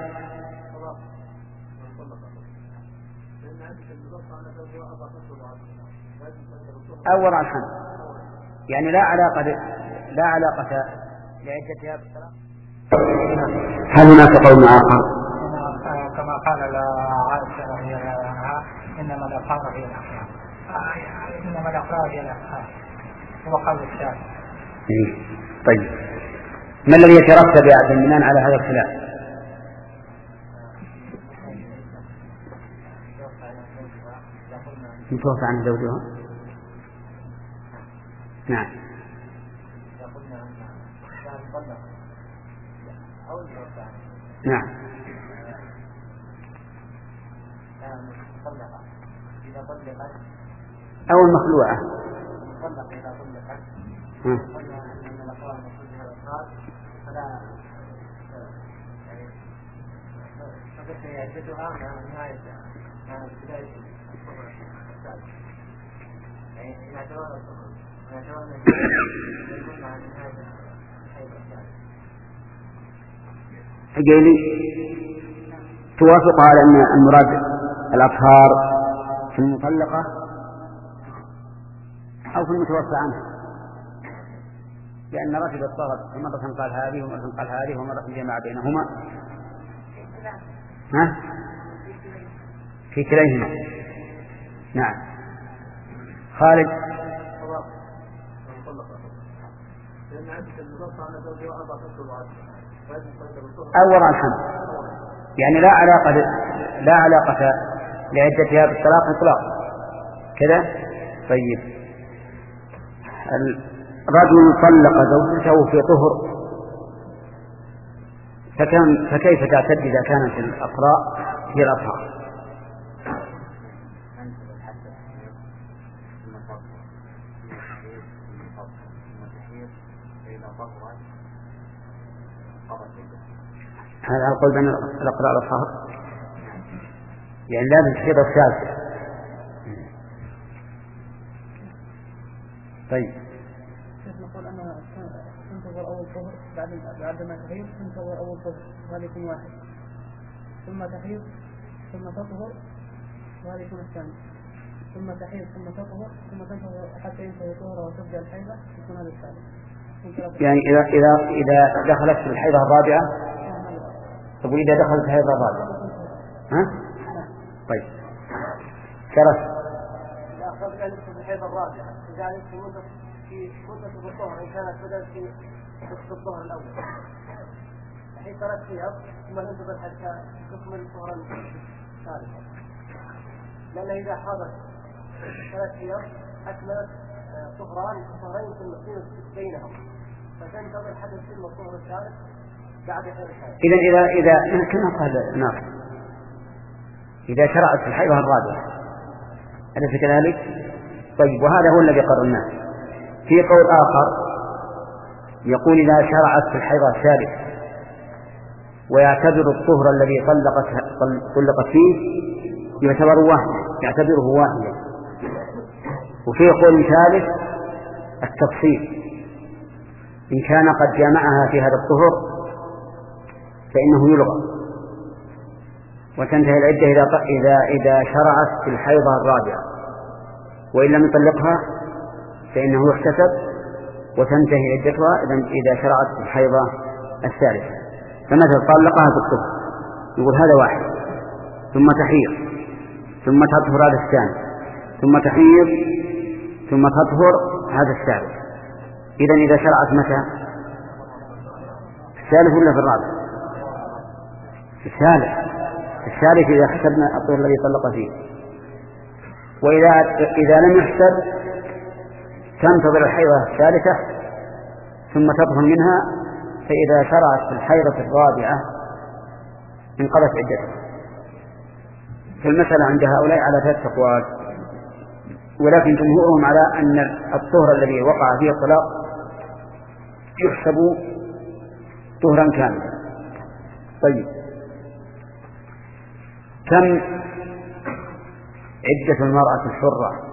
أول الحمد يعني لا علاقة لا علاقة لعدتها بالطلاق. هل هناك قول آخر؟ كما قال عائشة رضي الله عنها إنما الأطهار هي الأخلاق، إنما الأخلاق هي الأخلاق، هو قول الشافعي. طيب ما الذي يترتب يا عبد المنان على هذا الخلاف؟ متوفى عن زوجها. نعم. نعم. أو المخلوعة. قيل توافق على أن المراد الأطهار في المطلقة أو في المتوفى عنها، لأن رجل الضغط مرة قال هذه ومرة قال هذه ومرة جمع بينهما. ها؟ في كليهما. نعم. خالد. أول الحمد يعني لا علاقة لا علاقة لعدتها بالطلاق إطلاق كذا. طيب الرجل طلق زوجته في طهر فكان فكيف تعتد إذا كانت الأقراء هي الأطهار؟ هذا القول بين الأقراء والأطهار يعني لازم تحيض الثالثة. طيب نقول أنها تنتظر أول طهر بعد بعد ما تحيض تنتظر أول طهر وهذا يكون واحد، ثم تحيض ثم تطهر وهذا يكون الثاني، ثم تحيض ثم تطهر ثم تنتظر حتى ينتهي طهرها وتبدأ الحيضة يكون هذا الثالث. يعني إذا إذا إذا دخلت في الحيضة الرابعة تقول إذا دخلت في الحيضة الرابعة ها؟ طيب شرف. إذا أخذت أنت في الحيضة الرابعة إذا أنت في مدة في مدة الظهر إن كانت بدأت في في الظهر الأول الحين ثلاث أيام ثم تنتظر حتى تكمل الظهر الثالث، لأن إذا حضرت ثلاث أيام أكملت طهران طهرين في المسير بينهم فتنتظر حتى يتم الظهر الثالث بعد حيض الثالث. إذا إذا إذا كما قال ناصر إذا شرعت في الحيضة الرابعة أليس كذلك؟ طيب وهذا هو الذي قررناه. في قول آخر يقول إذا شرعت في الحيضة الثالثة ويعتبر الطهر الذي طلقت طلقت فيه يعتبر واحد يعتبره واحدا. وفي قول ثالث التفصيل إن كان قد جامعها في هذا الطهر فإنه يلغى وتنتهي العدة إذا إذا إذا شرعت في الحيضة الرابعة، وإن لم يطلقها فإنه يحتسب وتنتهي عدتها إذا شرعت في الحيضة الثالثة. فمثلا طلقها في الطهر يقول هذا واحد ثم تحيض ثم تطهر هذا الثاني ثم تحيض ثم تطهر هذا الثالث. إذن إذا شرعت متى؟ الثالث ولا في الرابع؟ الثالث. الثالث إذا حسبنا الطهر الذي طلق فيه. وإذا إذا لم يحسب تنتظر الحيضة الثالثة ثم تطهر منها، فإذا شرعت في الحيضة الرابعة انقضت عدتها. فالمسألة عند هؤلاء على ثلاث أقوال. ولكن جمهورهم على أن الطهر الذي وقع فيه الطلاق يحسب طهرا كاملا. طيب، كم عدة المرأة الحرة؟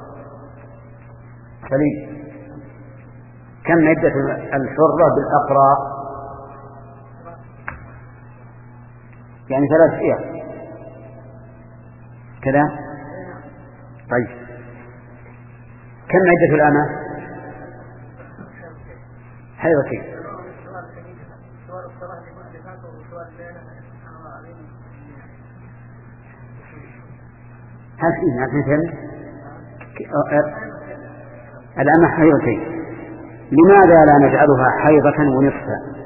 سليم. كم عدة الحرة بالأقراء؟ يعني ثلاث أيام كذا. طيب، كم عدة الأمة؟ حيضتين. هل فيه مثل الأمة حيضتين؟ لماذا لا نجعلها حيضة ونصفا؟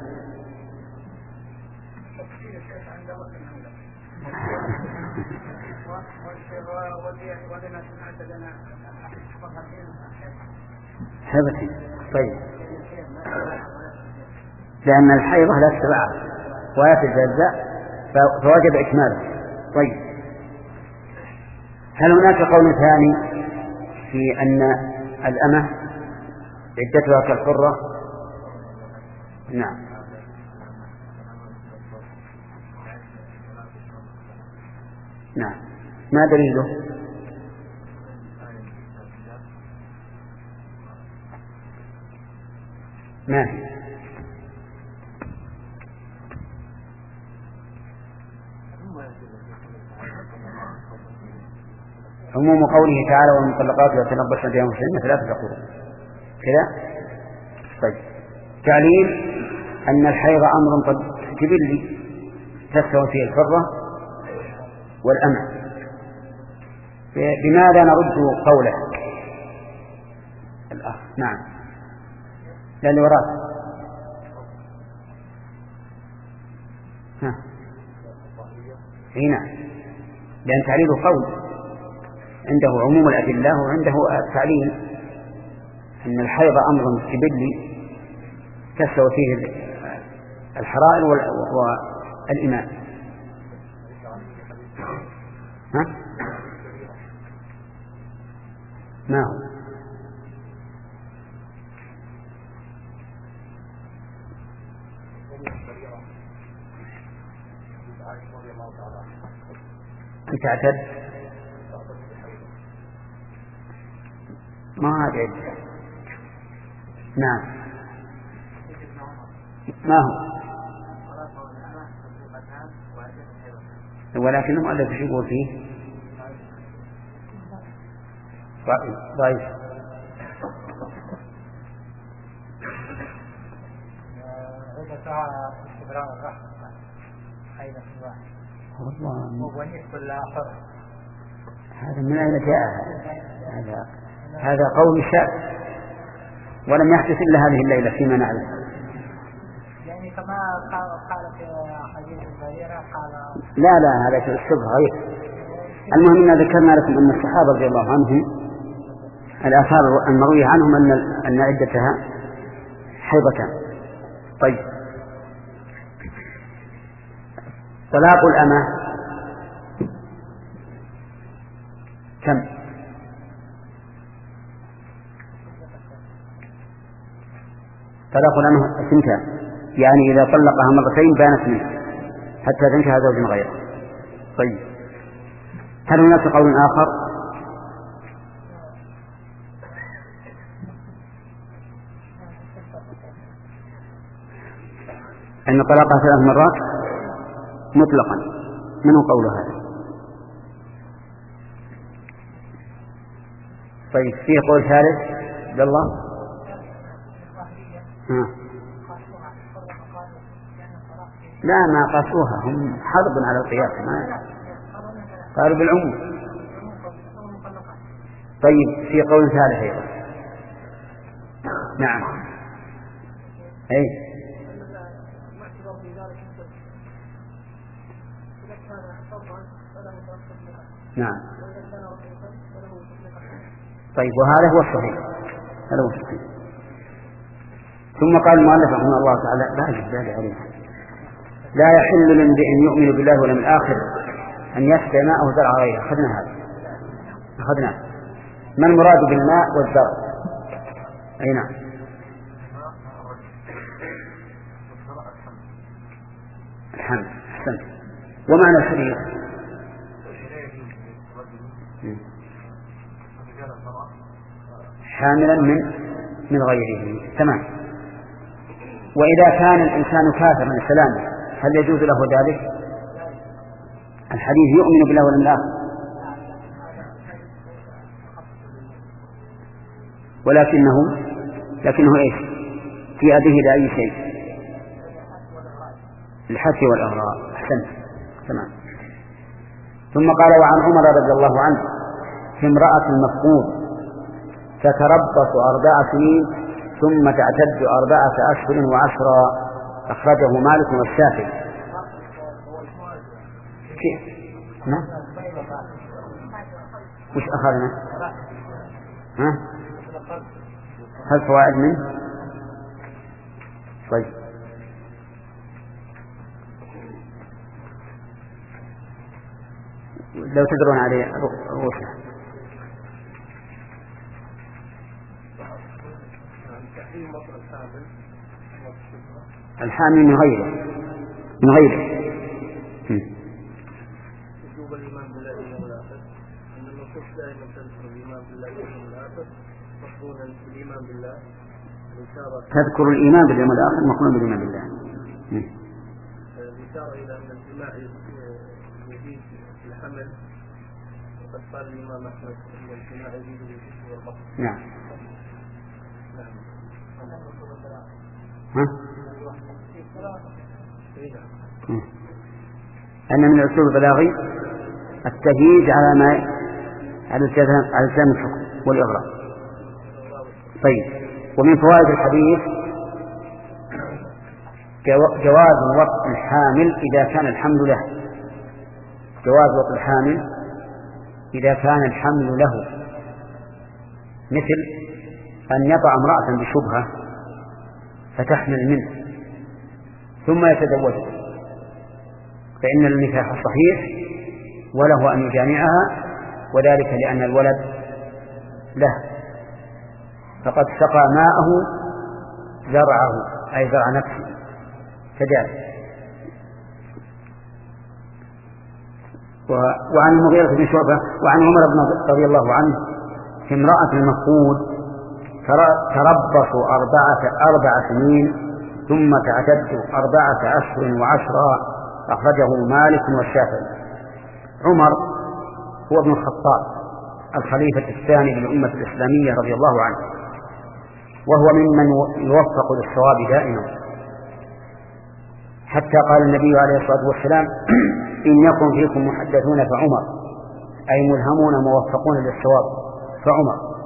حيضتين. طيب، لأن الحيضة لا تتبعها ولا تتجزأ فوجب إكماله. طيب، هل هناك قول ثاني في أن الأمة عدتها كالحرة؟ نعم. نعم، ما دليله؟ ما هي؟ عموم قوله تعالى والمطلقات يتربصن بأنفسهن ثلاثة قروء كذا. طيب، تعليل أن الحيض أمر جبلي تستوي فيه الحرة والأمة. بماذا نرد قوله الأخ؟ نعم، لأن وراء ها هنا، لأن تعليله قول عنده عموم الأدلة وعنده تعليل أن الحيض أمر جبلي تستوي فيه الحرائر والإماء. ها؟ ما هو؟ أن تعتد ما هذا. نعم، ما هو؟ ولكن المؤلف يقول فيه ضعيف. هذا من أين جاء؟ هذا هذا قول شاذ ولم يحدث إلا هذه الليلة فيما نعلم. يعني كما قال في حديث البريرة قال لا لا هذا الشبه غير. المهم أن ذكرنا لكم أن الصحابة رضي الله عنهم الآثار المروية عنهم أن أن عدتها حيضتان. طيب، طلاق الأمة كم؟ طلاق الأمة اثنتان، يعني إذا طلقها مرتين بانت منه حتى تنكح زوج غيره. طيب، هل هناك قول آخر؟ أن طلاقها ثلاث مرات مطلقا، من هو قول هذا؟ طيب، فيه قول ثالث عبد الله؟ ها. لا، ما قاسوها، هم حرب على القياس، ما قالوا بالعموم. طيب، في قول ثالث أيضا. نعم. أي نعم. طيب، وهذا هو الصحيح، هذا هو الصحيح. ثم قال المؤلف رحمه الله تعالى لا جدال عليه: لا يحل لامرئ يؤمن بالله واليوم الآخر أن يسفك ماءه زرع غيره. أخذنا هذا أخذنا ما المراد بالماء والزرع؟ أي نعم. الحمل. أحسنت. ومعنى الحديث حاملا من من غيره. تمام. وإذا كان الإنسان كافرا سلاما هل يجوز له ذلك؟ الحديث يؤمن بالله واليوم الآخر ولكنه لكنه ايش؟ في أبيه لأي شيء، الحث والإغراء. أحسنت. تمام. ثم قال: وعن عمر رضي الله عنه في امرأة مفقود تتربص أربع سنين ثم تعتد أربعة أشهر وعشرا، أخرجه مالك والشافعي. كيف؟ نعم. وش أخذنا؟ ها؟ هل فوائد منه؟ طيب. لو تدرون عليه روسنا. الحامل من غيره من غيره وجوب الإيمان بالله واليوم الآخر، أن النصوص دائما تذكر الإيمان بالله واليوم الآخر مقرونا بالإيمان بالله. تذكر الإيمان باليوم الآخر مقرونا بالإيمان بالله. الإشارة إلى أن الجماع يزيد في الحمل، وقد قال الإمام أحمد أن الجماع يزيد في الجسم والبطن. نعم. نعم. ها؟ أن من الأسلوب البلاغي التهييج على ما على التزام الحكم والإغراء. طيب. ومن فوائد الحديث جواز وطء الحامل إذا كان الحمل له، جواز وطء الحامل إذا كان الحمل له، مثل أن يطع امرأة بشبهة فتحمل منه ثم يتزوجها، فإن النكاح صحيح وله أن يجامعها، وذلك لأن الولد له، فقد سقى ماءه زرعه أي زرع نفسه كذلك. وعن المغيرة بن شعبة وعن عمر بن رضي الله عنه في امرأة المفقود تربصوا أربعة أربع سنين ثم تعتد أربعة أشهر وعشرا، أخرجه مالك والشافعي. عمر هو ابن الخطاب الخليفة الثاني للأمة الإسلامية رضي الله عنه، وهو ممن يوفق للصواب دائما، حتى قال النبي عليه الصلاة والسلام: إن يكن فيكم محدثون فعمر، أي ملهمون موفقون للصواب فعمر.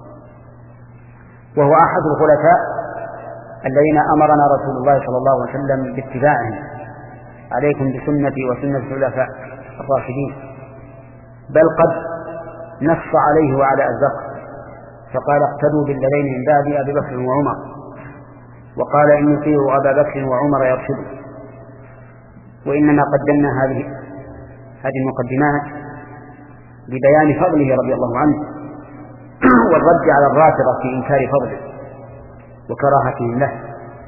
وهو أحد الخلفاء الذين أمرنا رسول الله صلى الله عليه وسلم باتباعهم: عليكم بسنتي وسنة الخلفاء الراشدين. بل قد نص عليه وعلى أبي بكر فقال: اقتدوا بالذين من بعد أبي بكر وعمر، وقال: إن يطيعوا أبا بكر وعمر يرشدوا. وإنما قدمنا هذه هذه المقدمات لبيان فضله رضي الله عنه والرد على الرافضة في إنكار فضله وكراهتهم له.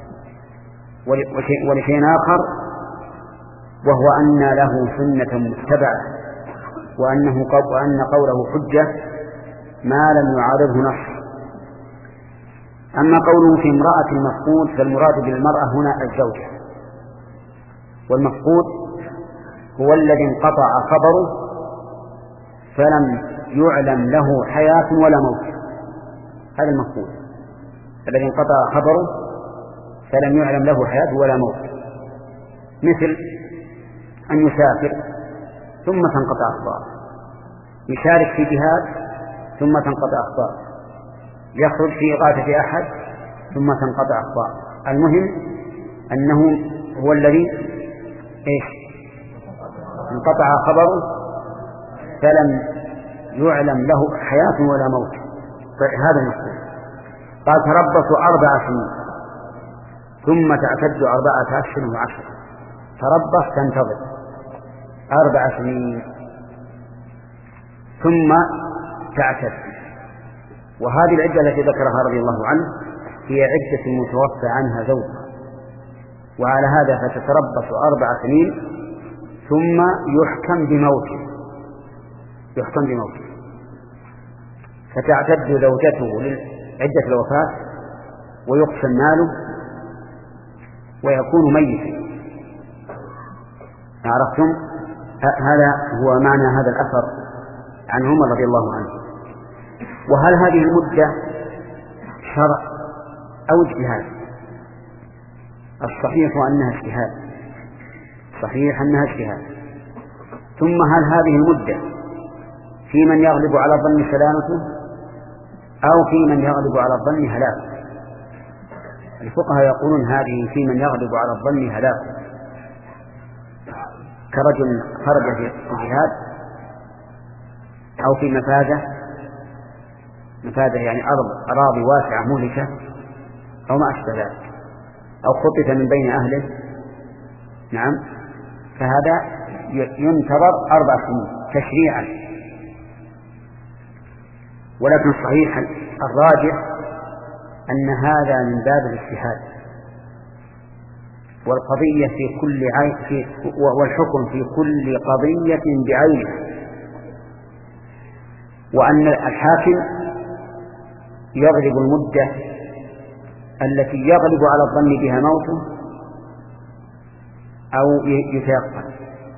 ولشيء آخر، وهو أن له سنة متبعة، وأنه وأن قوله حجة ما لم يعارضه نص. أما قوله في امرأة المفقود فالمراد بالمرأة هنا الزوجة، والمفقود هو الذي انقطع خبره فلم يعلم له حياة ولا موت، هذا المفقود الذي انقطع خبره فلم يعلم له حياة ولا موت، مثل أن يسافر ثم تنقطع أخباره، يشارك في جهاد ثم تنقطع أخباره، يخرج في إغاثة أحد ثم تنقطع أخباره. المهم أنه هو الذي إيش انقطع خبره فلم يعلم له حياة ولا موت، هذا المفقود. قال: تربصوا أربع سنين ثم تعتد أربعة أشهر وعشرة. تربص تنتظر أربع سنين ثم تعتد، وهذه العدة التي ذكرها رضي الله عنه هي عدة المتوفى عنها زوجها، وعلى هذا فتتربص أربع سنين ثم يحكم بموته يحكم بموته فتعتد زوجته لعدة الوفاة ويقسم ماله ويكون ميتا. عرفتم؟ هذا هو معنى هذا الأثر عن عمر رضي الله عنه. وهل هذه المدة شرع أو اجتهاد؟ الصحيح أنها اجتهاد صحيح أنها اجتهاد. ثم هل هذه المدة في من يغلب على الظن سلامته أو في من يغلب على الظن هلاكه؟ الفقهاء يقولون هذه في من يغلب على الظن هلاكه، كرجل خرج في الجهاد أو في مفازة مفازة يعني أرض أراضي واسعة مهلكة أو ما أشبه ذلك، أو خطف من بين أهله، نعم، فهذا ينتظر أربع سنين تشريعا. ولكن الصحيح الراجح أن هذا من باب الاجتهاد، والقضية في كل عين في والحكم في كل قضية بعينها، وأن الحاكم يغلب المدة التي يغلب على الظن بها موته أو يتيقن،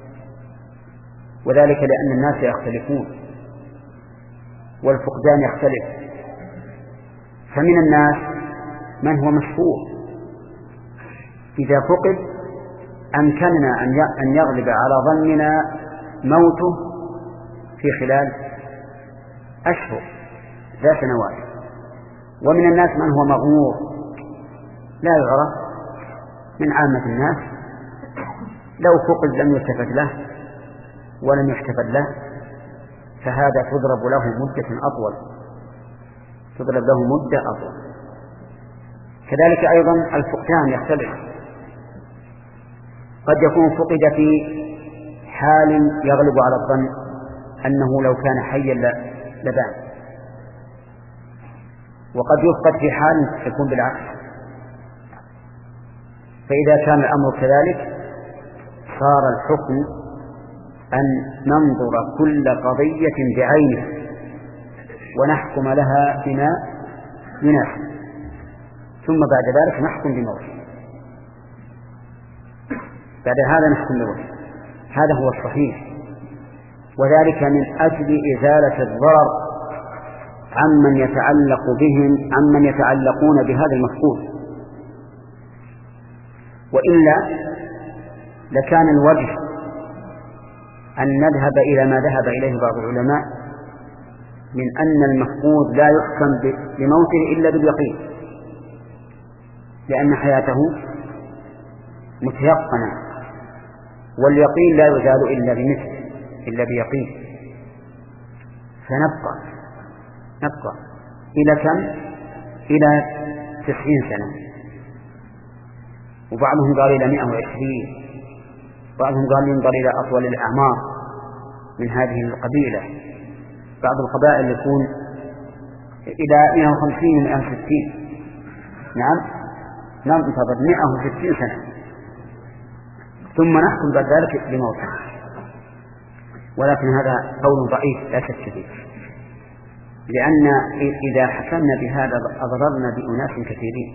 وذلك لأن الناس يختلفون والفقدان يختلف. فمن الناس من هو مشهور إذا فقد أمكننا أن يغلب على ظننا موته في خلال أشهر لا سنوات. ومن الناس من هو مغمور لا يعرف من عامة الناس، لو فقد لم يلتفت له ولم يحتفل له، فهذا تضرب له مدة أطول تضرب له مدة أطول. كذلك أيضا الفقدان يختلف، قد يكون فقد في حال يغلب على الظن أنه لو كان حيا لبان، وقد يفقد في حال يكون بالعكس. فإذا كان الأمر كذلك صار الحكم أن ننظر كل قضية بعينها ونحكم لها بما يناسب، ثم بعد ذلك نحكم بموته، بعد هذا نحكم بموته. هذا هو الصحيح، وذلك من أجل إزالة الضرر عمن يتعلق بهم عمن يتعلقون بهذا المفقود. وإلا لكان الوجه أن نذهب إلى ما ذهب إليه بعض العلماء من أن المفقود لا يحكم بموته إلا باليقين، لأن حياته متيقنة، واليقين لا يزال إلا بمثل إلا بيقين. فنبقى نبقى إلى كم؟ إلى تسعين سنة، وبعضهم قال إلى مئة وعشرين، بعضهم قال ينظر إلى أطول الأعمار من هذه القبيلة. بعض القبائل يكون إلى مئة وخمسين ومئة وستين، نعم ننتظر مئة وستين سنة ثم نحكم بعد ذلك بموته. ولكن هذا قول ضعيف لا شك فيه، لأن إذا حكمنا بهذا أضررنا بأناس كثيرين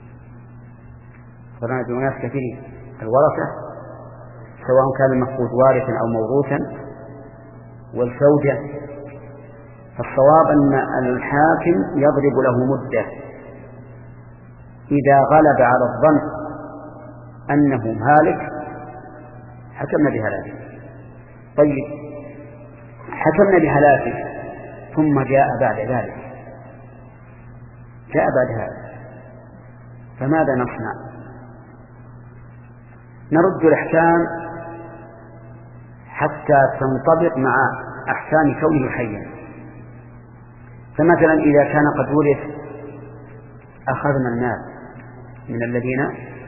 أضررنا بأناس كثيرين الورثة، سواء كان المفقود وارثا أو موروثا، والزوجة. فالصواب أن الحاكم يضرب له مدة إذا غلب على الظن أنه هالك حكمنا بهلاكه. طيب حكمنا بهلاكه ثم جاء بعد ذلك جاء بعد هذا فماذا نصنع؟ نرد الأحكام حتى تنطبق مع أحكام كونه حيا. فمثلا إذا كان قد ورث أخذنا المال من الذين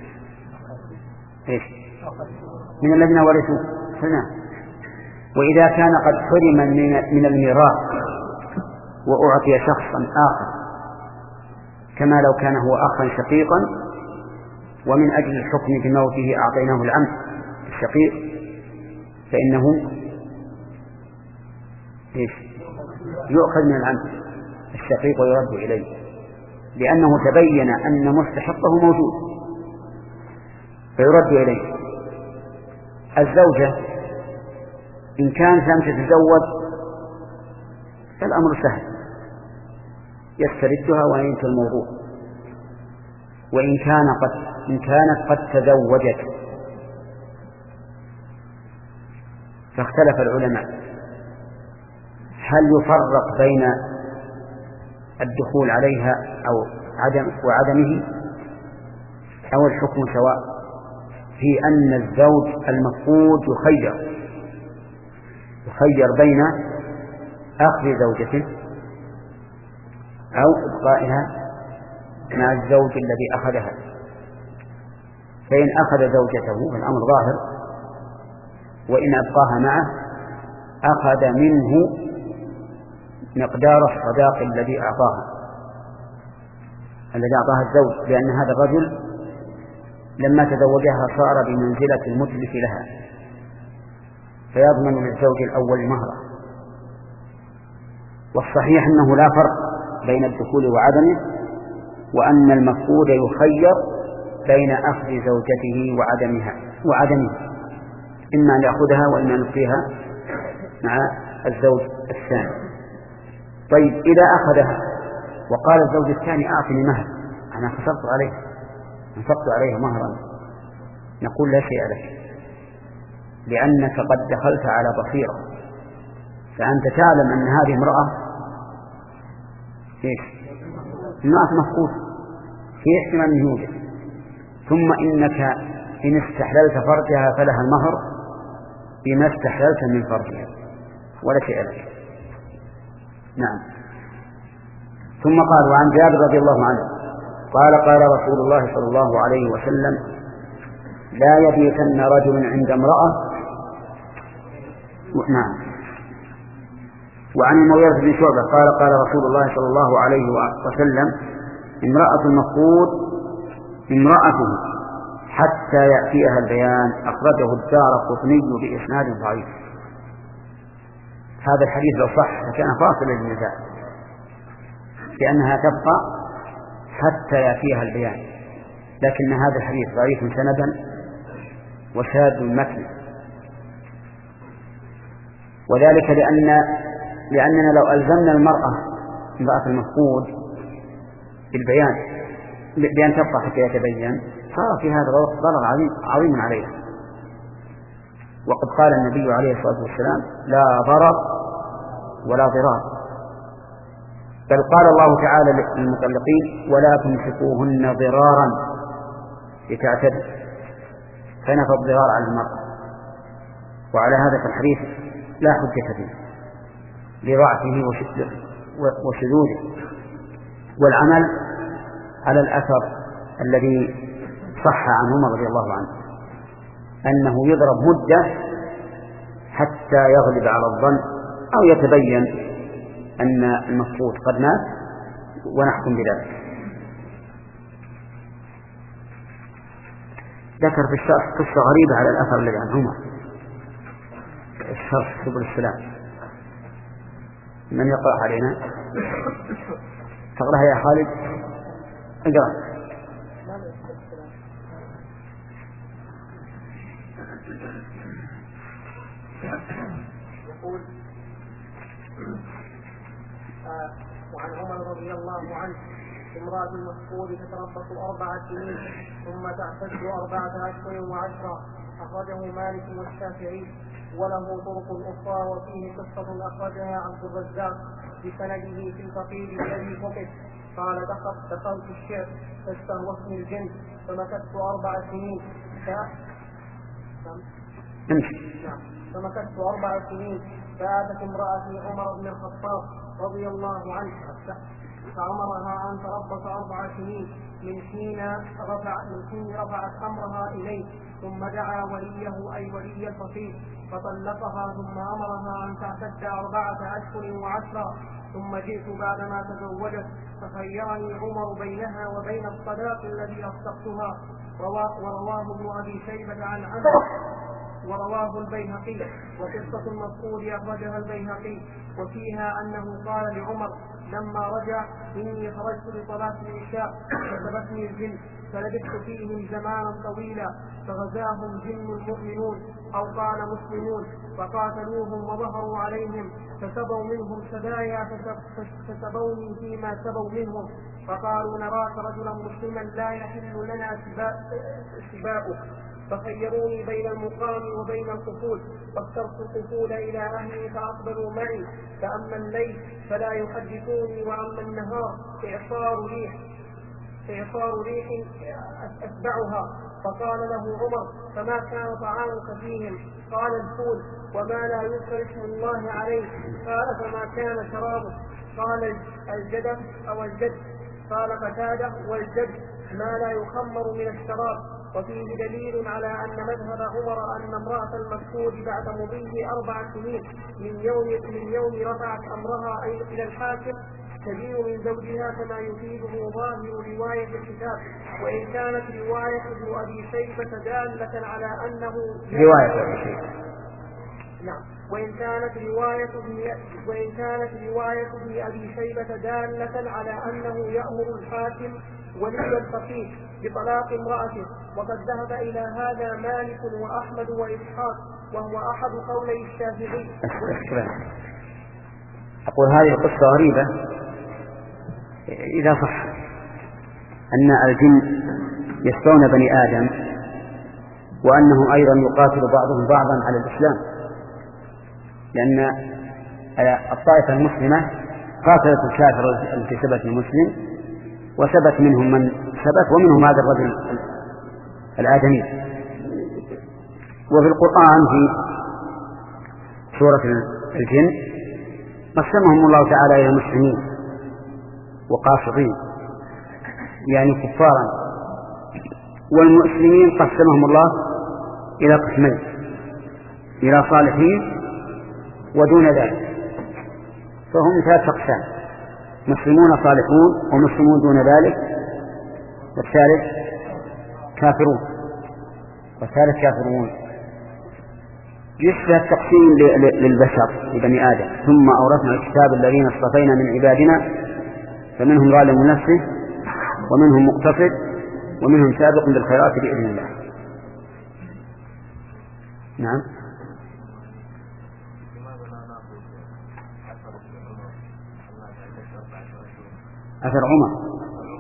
إيش؟ من الذين ورثوا هنا. وإذا كان قد حرم من الميراث وأعطي شخصا آخر كما لو كان هو أخا شقيقا، ومن أجل الحكم بموته أعطيناه العم الشقيق، فإنه يؤخذ من العم الشقيق ويرد إليه، لأنه تبين أن مستحقه موجود فيرد إليه. الزوجة إن كانت لم تتزوج فالأمر سهل، يستردها وينتهي الموضوع. وإن كان قد إن كانت قد تزوجت فاختلف العلماء هل يفرق بين الدخول عليها أو عدم وعدمه، أو الحكم سواء في أن الزوج المفقود يخير يخير بين أخذ زوجته أو إبقائها مع الزوج الذي أخذها. فإن أخذ زوجته فالأمر ظاهر، وإن أبقاها معه أخذ منه مقدار الصداق الذي أعطاها الذي أعطاها الزوج، لأن هذا الرجل لما تزوجها صار بمنزلة المتلف لها، فيضمن للزوج الأول مهره. والصحيح أنه لا فرق بين الدخول وعدمه، وأن المفقود يخير بين أخذ زوجته وعدمها وعدمه إما أن يأخذها وإما أن يبقيها مع الزوج الثاني. طيب إذا أخذها وقال الزوج الثاني أعطني مهر، أنا خسرت عليه انفقت عليه مهرا، نقول لا شيء لك، لأنك قد دخلت على بصيرة، فأنت تعلم أن هذه امرأة إيش؟ امرأة مفقودة في احتمال من يوجد، ثم إنك إن استحللت فرجها فلها المهر بما استحللت من فرجها ولا شيء لك. نعم. ثم قال: وعن جابر رضي الله عنه قال: قال رسول الله صلى الله عليه وسلم: لا يبيتن رجل عند امرأة. نعم. وعن المغيرة بن شعبة قال: قال رسول الله صلى الله عليه وسلم: امرأة المفقود امرأته حتى يأتيها البيان. أخرجه الدارقطني بإسناد ضعيف. هذا الحديث لو صح فكان فاصلا للنزاع، لأنها تبقى حتى يأتيها البيان، لكن هذا الحديث ضعيف سندا وشاذ متنا، وذلك لأن لأننا لو ألزمنا المرأة امرأة المفقود بالبيان بأن تبقى حتى يتبين صار في هذا ضرر عظيم, عظيم عليها. وقد قال النبي عليه الصلاة والسلام: لا ضرر ولا ضرار. بل قال الله تعالى للمطلقين: ولا تمسكوهن ضرارا لتعتدوا، فنفى الضرار على المرأة. وعلى هذا فالحديث لا حجة فيه لضعفه وشذوذه، والعمل على الأثر الذي صح عن عمر رضي الله عنه أنه يضرب مدة حتى يغلب على الظن أو يتبين أن المفقود قد مات ونحكم بذلك. ذكر في الشرح قصة غريبة على الأثر الذي عن عمر، الشرح سبل السلام. من يقرأ علينا؟ تقرأها يا خالد؟ اقرأ. يقول: آه وعن عمر رضي الله عنه: امرأة المفقود تتربص أربع سنين ثم تعتد أربعة أشهر وعشرة. أخرجه مالك والشافعي، وله طرق أخرى، وفيه قصة أخرجها عبد الرزاق بسنده في الفقير الذي فقد. قال: دخلت الشعر فاستهوتني الجن فمكثت أربع سنين ف... فمكثت أربع سنين فآتت امرأتي عمر بن الخطاب رضي الله عنه فأمرها أن تربص أربع سنين من حين رفع من حين رفعت أمرها إليه، ثم دعا وليه أي ولي الفقير فطلقها، ثم أمرها أن تعتد أربعة أشهر وعشرة. ثم جئت بعدما تزوجت فخيرني عمر بينها وبين الطلاق الذي أصدقتها. ورواه ابن أبي شيبة عن عمرو ورواه البيهقي. وقصة المفقود أخرجها البيهقي وفيها أنه قال لعمر لما رجع إني خرجت لصلاة العشاء فسبتني الجن فلبثت فيهم زمانا طويلا فغزاهم جن المؤمنون أو قال مسلمون فقاتلوهم وظهروا عليهم فسبوا منهم سبايا فسبوني فيما سبوا منهم فقالوا نراك رجلا مسلما لا يحل لنا سباؤك فخيروني بين المقام وبين القفول فاخترت القفول إلى أهلي فأقبلوا معي فأما الليل فلا يحدثوني وأما النهار إعصار ريح إعصار ريح أتبعها. فقال له عمر فما كان طعامك فيهم؟ قال الفول. وما لا يذكر اسم الله عليه؟ قال فما كان شرابه؟ قال الجدب أو الجد. قال قتادة والجد ما لا يخمر من الشراب. وفيه دليل على أن مذهب عمر أن امرأة المفقود بعد مضي أربع سنين من يوم من يوم رفعت أمرها إلى الحاكم تدين من زوجها كما يفيده ظاهر رواية الكتاب. وإن كانت رواية ابن أبي شيبة دالة على أنه رواية أبي شيبة نعم وإن كانت رواية وإن كانت رواية ابن أبي شيبة دالة على أنه يأمر الحاكم ولي الفقيه بطلاق امرأته. وقد ذهب إلى هذا مالك وأحمد وإسحاق وهو أحد قولي الشافعي. أقول هذه القصة غريبة إذا صح أن الجن يسرون بني آدم وأنهم أيضا يقاتل بعضهم بعضا على الإسلام، لأن الطائفة المسلمة قاتلت الكافر التي ثبت المسلم وثبت منهم من ثبت ومنهم هذا الرجل الآدمي. وفي القرآن في سورة الجن قسمهم الله تعالى إلى مسلمين وقاسطين يعني كفارا، والمسلمين قسمهم الله إلى قسمين، إلى صالحين ودون ذلك، فهم ثلاث أقسام: مسلمون صالحون ومسلمون دون ذلك والثالث كافرون والثالث كافرون. يشبه التقسيم للبشر لبني آدم. ثم أورثنا الكتاب الذين اصطفينا من عبادنا فمنهم ظالم لنفسه ومنهم مقتصد ومنهم سابق بالخيرات بإذن الله. نعم. أثر عمر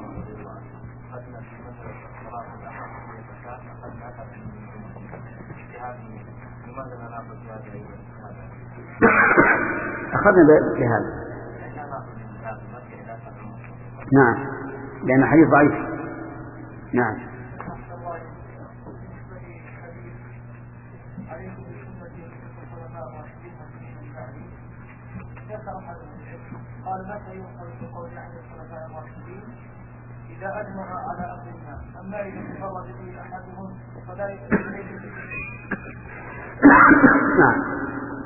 أخذنا بهذا. نعم، لأن حديث ضعيف. نعم. قال متى يؤخذ بقول أحد الخلفاء الراشدين إذا أجمع على أمرنا، أما إذا تفرد به أحدهم فلا يؤخذ. نعم.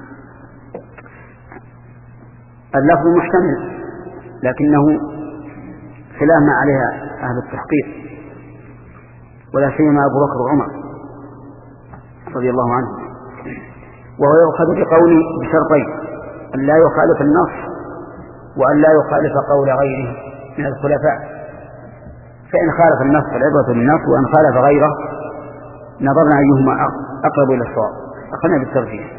اللفظ محتمل لكنه خلاف ما عليها أهل التحقيق، ولا سيما أبو بكر وعمر رضي الله عنه. وهو يؤخذ بقول بشرطين: أن لا يخالف النص وأن لا يخالف قول غيره من الخلفاء. فإن خالف النص فالعبرة بالنص، وإن خالف غيره نظرنا أيهما أقرب إلى الصواب، أخذنا بالترجيح.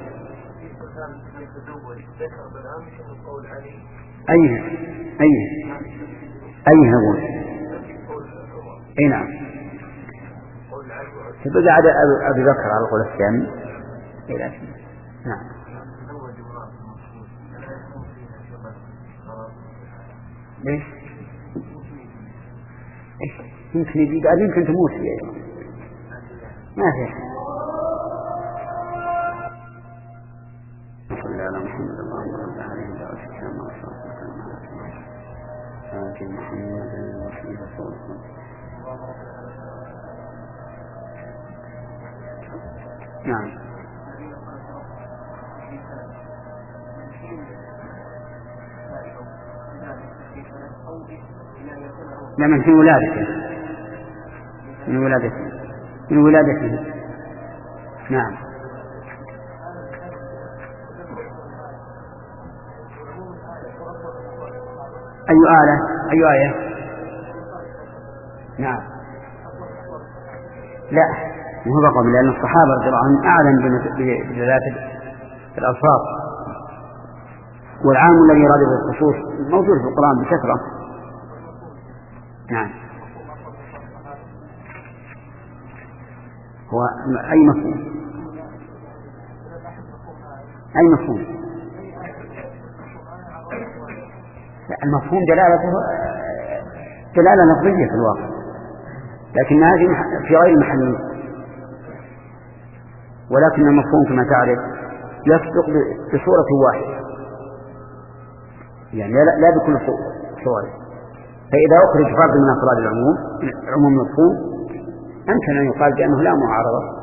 أيه أيه أيه نقول أي نعم. فبدأ عاد أبي بكر على القول الثاني. نعم. ليش؟ يمكن يجي بعد يمكن تموت فيه. ما في صلى الله على محمد اللهم رب العالمين والسلام على رسول الله. نعم. لا، من حين ولادته من ولادته من ولادته نعم. أي آلة أي آية؟ نعم. لا، مو رقم، لأن الصحابة رضي الله عنهم أعلم بدلالات الألفاظ، والعام الذي يراد بالخصوص موجود في القرآن بكثرة. نعم. هو أي مفهوم؟ أي مفهوم؟ المفهوم دلالته دلالة لفظية في الواقع، لكن هذه في غير محل، ولكن المفهوم كما تعرف يصدق بصورة واحدة، يعني لا بكل صوره. فإذا أخرج فرد من أفراد العموم عموم مفهوم أمكن أن يقال بأنه لا معارضة.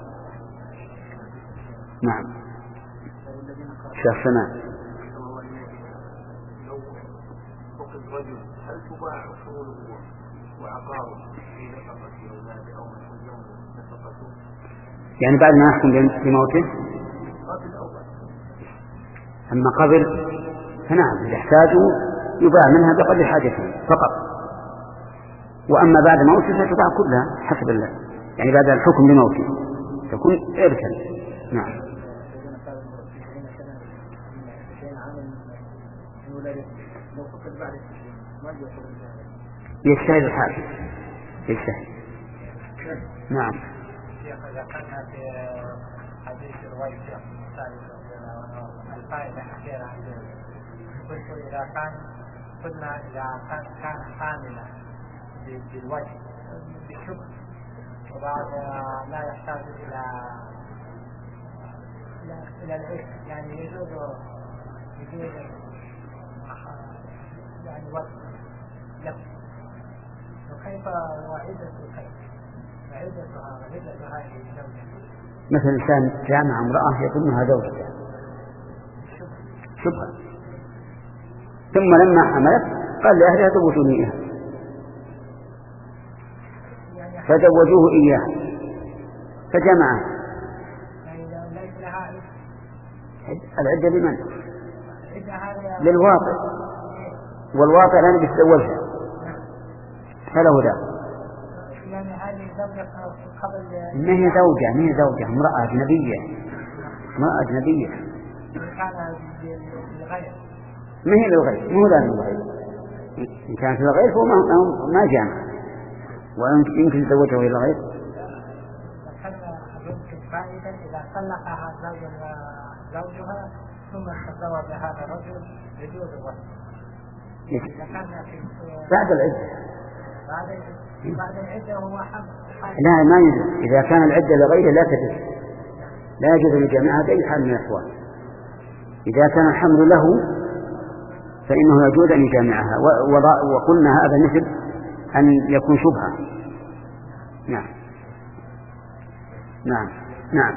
نعم. شيخ سماء، رجل هل تباع أصوله وعقاره في نفقة أولاده أو من يوم نفقته؟ يعني بعد ما يحكم بموته؟ قبل أو بعد؟ أما قبل فنعم، يحتاجه يباع منها بقدر حاجته فقط، وأما بعد موته فتباع كلها حسب الله، يعني بعد الحكم بموته تكون إرثا. نعم. يجتهد الحاكم يجتهد. نعم. ذكرنا في حديث الوجه الفائدة أخيرة عندنا، قلت إذا كان قلنا إذا كان كان حاملا بالوجه بالشبه وبعد لا يحتاج إلى إلى العلم، يعني يجوز يجوز يعني وقت لف، وكيف وعدة كيف وعدتها وعدة هذه الزوجة؟ مثل إنسان جامع امرأة يظنها زوجته شبهة، ثم لما حملت قال لأهلها زوجوني إياها فزوجوه إياها فجمعه. ليس لها العدة لمن؟ للواطئ، والواطئ لا يتزوجها فله ذا. يعني هذه زوجة قبل ما هي زوجة ما هي زوجة امرأة أجنبية، امرأة أجنبية كان للغير، ما هي للغير، مو لازم للغير. إن كانت للغير فهو ما جامع، ويمكن تزوجه إلى الغير. ذكرنا يمكن فائدة إذا طلقها زوجها ثم تزوج هذا الرجل يجوز الوصف. بعد العدة بعد بعد العدة هو حمل. لا ما يجوز، إذا كان العدة لغيره لا تجوز، لا يجوز لجامعها بأي حال من الأحوال. إذا كان الحمل له فإنه يجوز أن يجامعها، وقلنا هذا مثل أن يكون شبهة. نعم نعم نعم.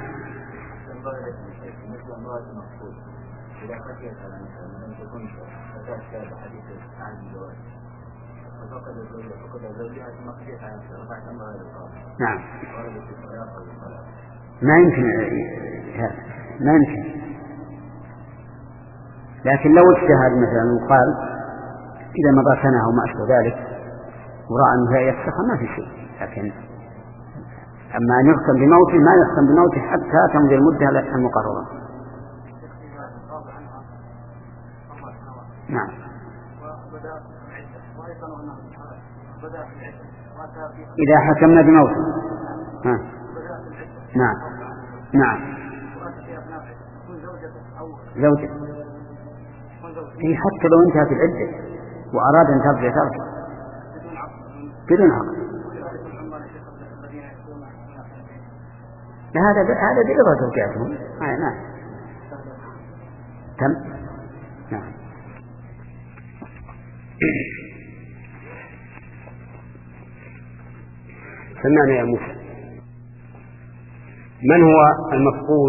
إذا خشيت على مثلا أن تكون فتاة بحديث عن الزواج فقد الزوجة فقد الزوجة ثم خشيت على نفسها رفعت أمرها إلى القاضي. نعم. ورد في الطلاق أو الطلاق. ما يمكن هذا ما يمكن، لكن لو اجتهد مثلا وقال إذا مضى سنة أو ما أشبه ذلك ورأى أنها يفسخ ما في شيء، لكن أما أن يختم بموته ما يختم بموته حتى تمضي المدة المقررة. نعم. إذا حكمنا بموته ها. نعم نعم زوجة هي حتى لو انتهت العدة وأراد أن ترجع ترجع بدون عقد. هذا هذا برضا زوجاتهم. آه نعم تم. نعم. سمعنا يا موسى. من هو المفقود؟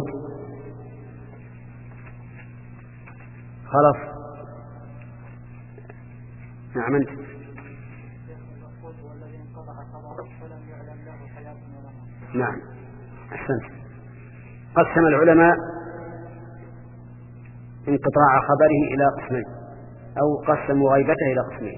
خلص نعم أنت. نعم أحسنت. قسم العلماء انقطاع خبره إلى قسمين، أو قسموا غيبته إلى قسمين.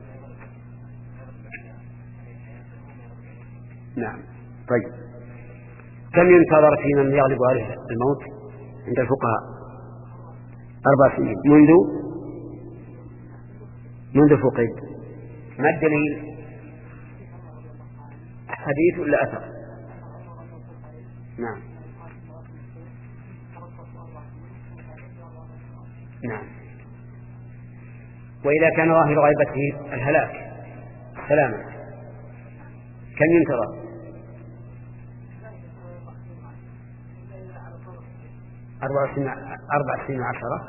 نعم. طيب، كم ينتظر في من يغلب عليه الموت عند الفقهاء؟ أربع سنين منذ منذ فقد. ما الدليل؟ حديث ولا أثر؟ نعم نعم. وإذا كان ظاهر غيبته الهلاك سلامة كم ينتظر؟ أربع سنين أربع سنين عشرة.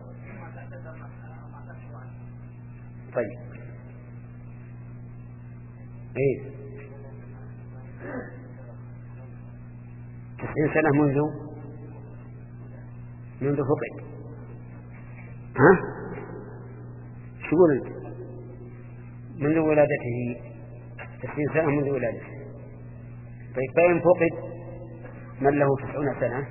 طيب إيه تسعين سنة منذ منذ فقد. ها شو يقول أنت؟ منذ ولادته تسعين سنة منذ ولادته. طيب فإن فقد من له تسعون سنة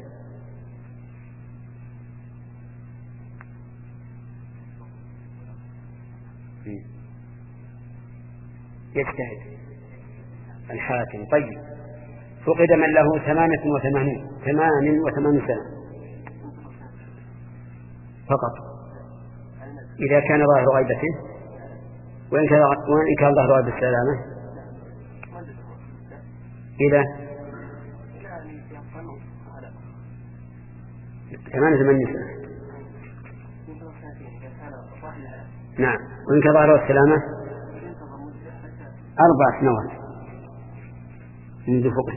يجتهد الحاكم. طيب فقد من له ثمانية وثمانين ثمان وثمان سنة فقط إذا كان ظاهر غيبته، وإن كان وإن كان ظاهر غيبة السلامة إذا ثمان وثمانين سنة. نعم. وإن كان ظاهر السلامة أربع سنوات منذ فقه.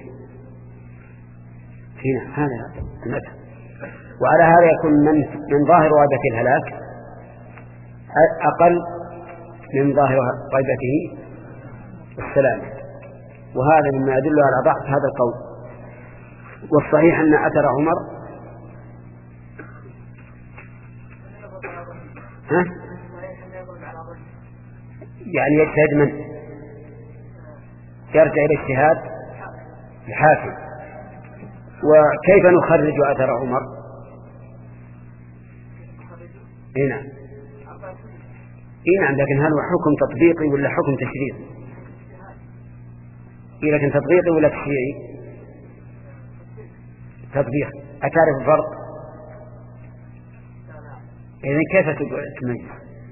هنا هذا المذهب. وعلى هذا يكون من من ظاهر غيبة الهلاك أقل من ظاهر غيبته السلامة، وهذا مما يدل على ضعف هذا القول. والصحيح أن أثر عمر ها يعني يجتهد من يرجع إلى اجتهاد الحاكم. وكيف نخرج أثر عمر؟ هنا هنا لكن هل هو حكم تطبيقي ولا حكم تشريعي؟ إيه لكن تطبيقي ولا تشريعي؟ تطبيق. أتعرف الفرق؟ إذن كيف تميز؟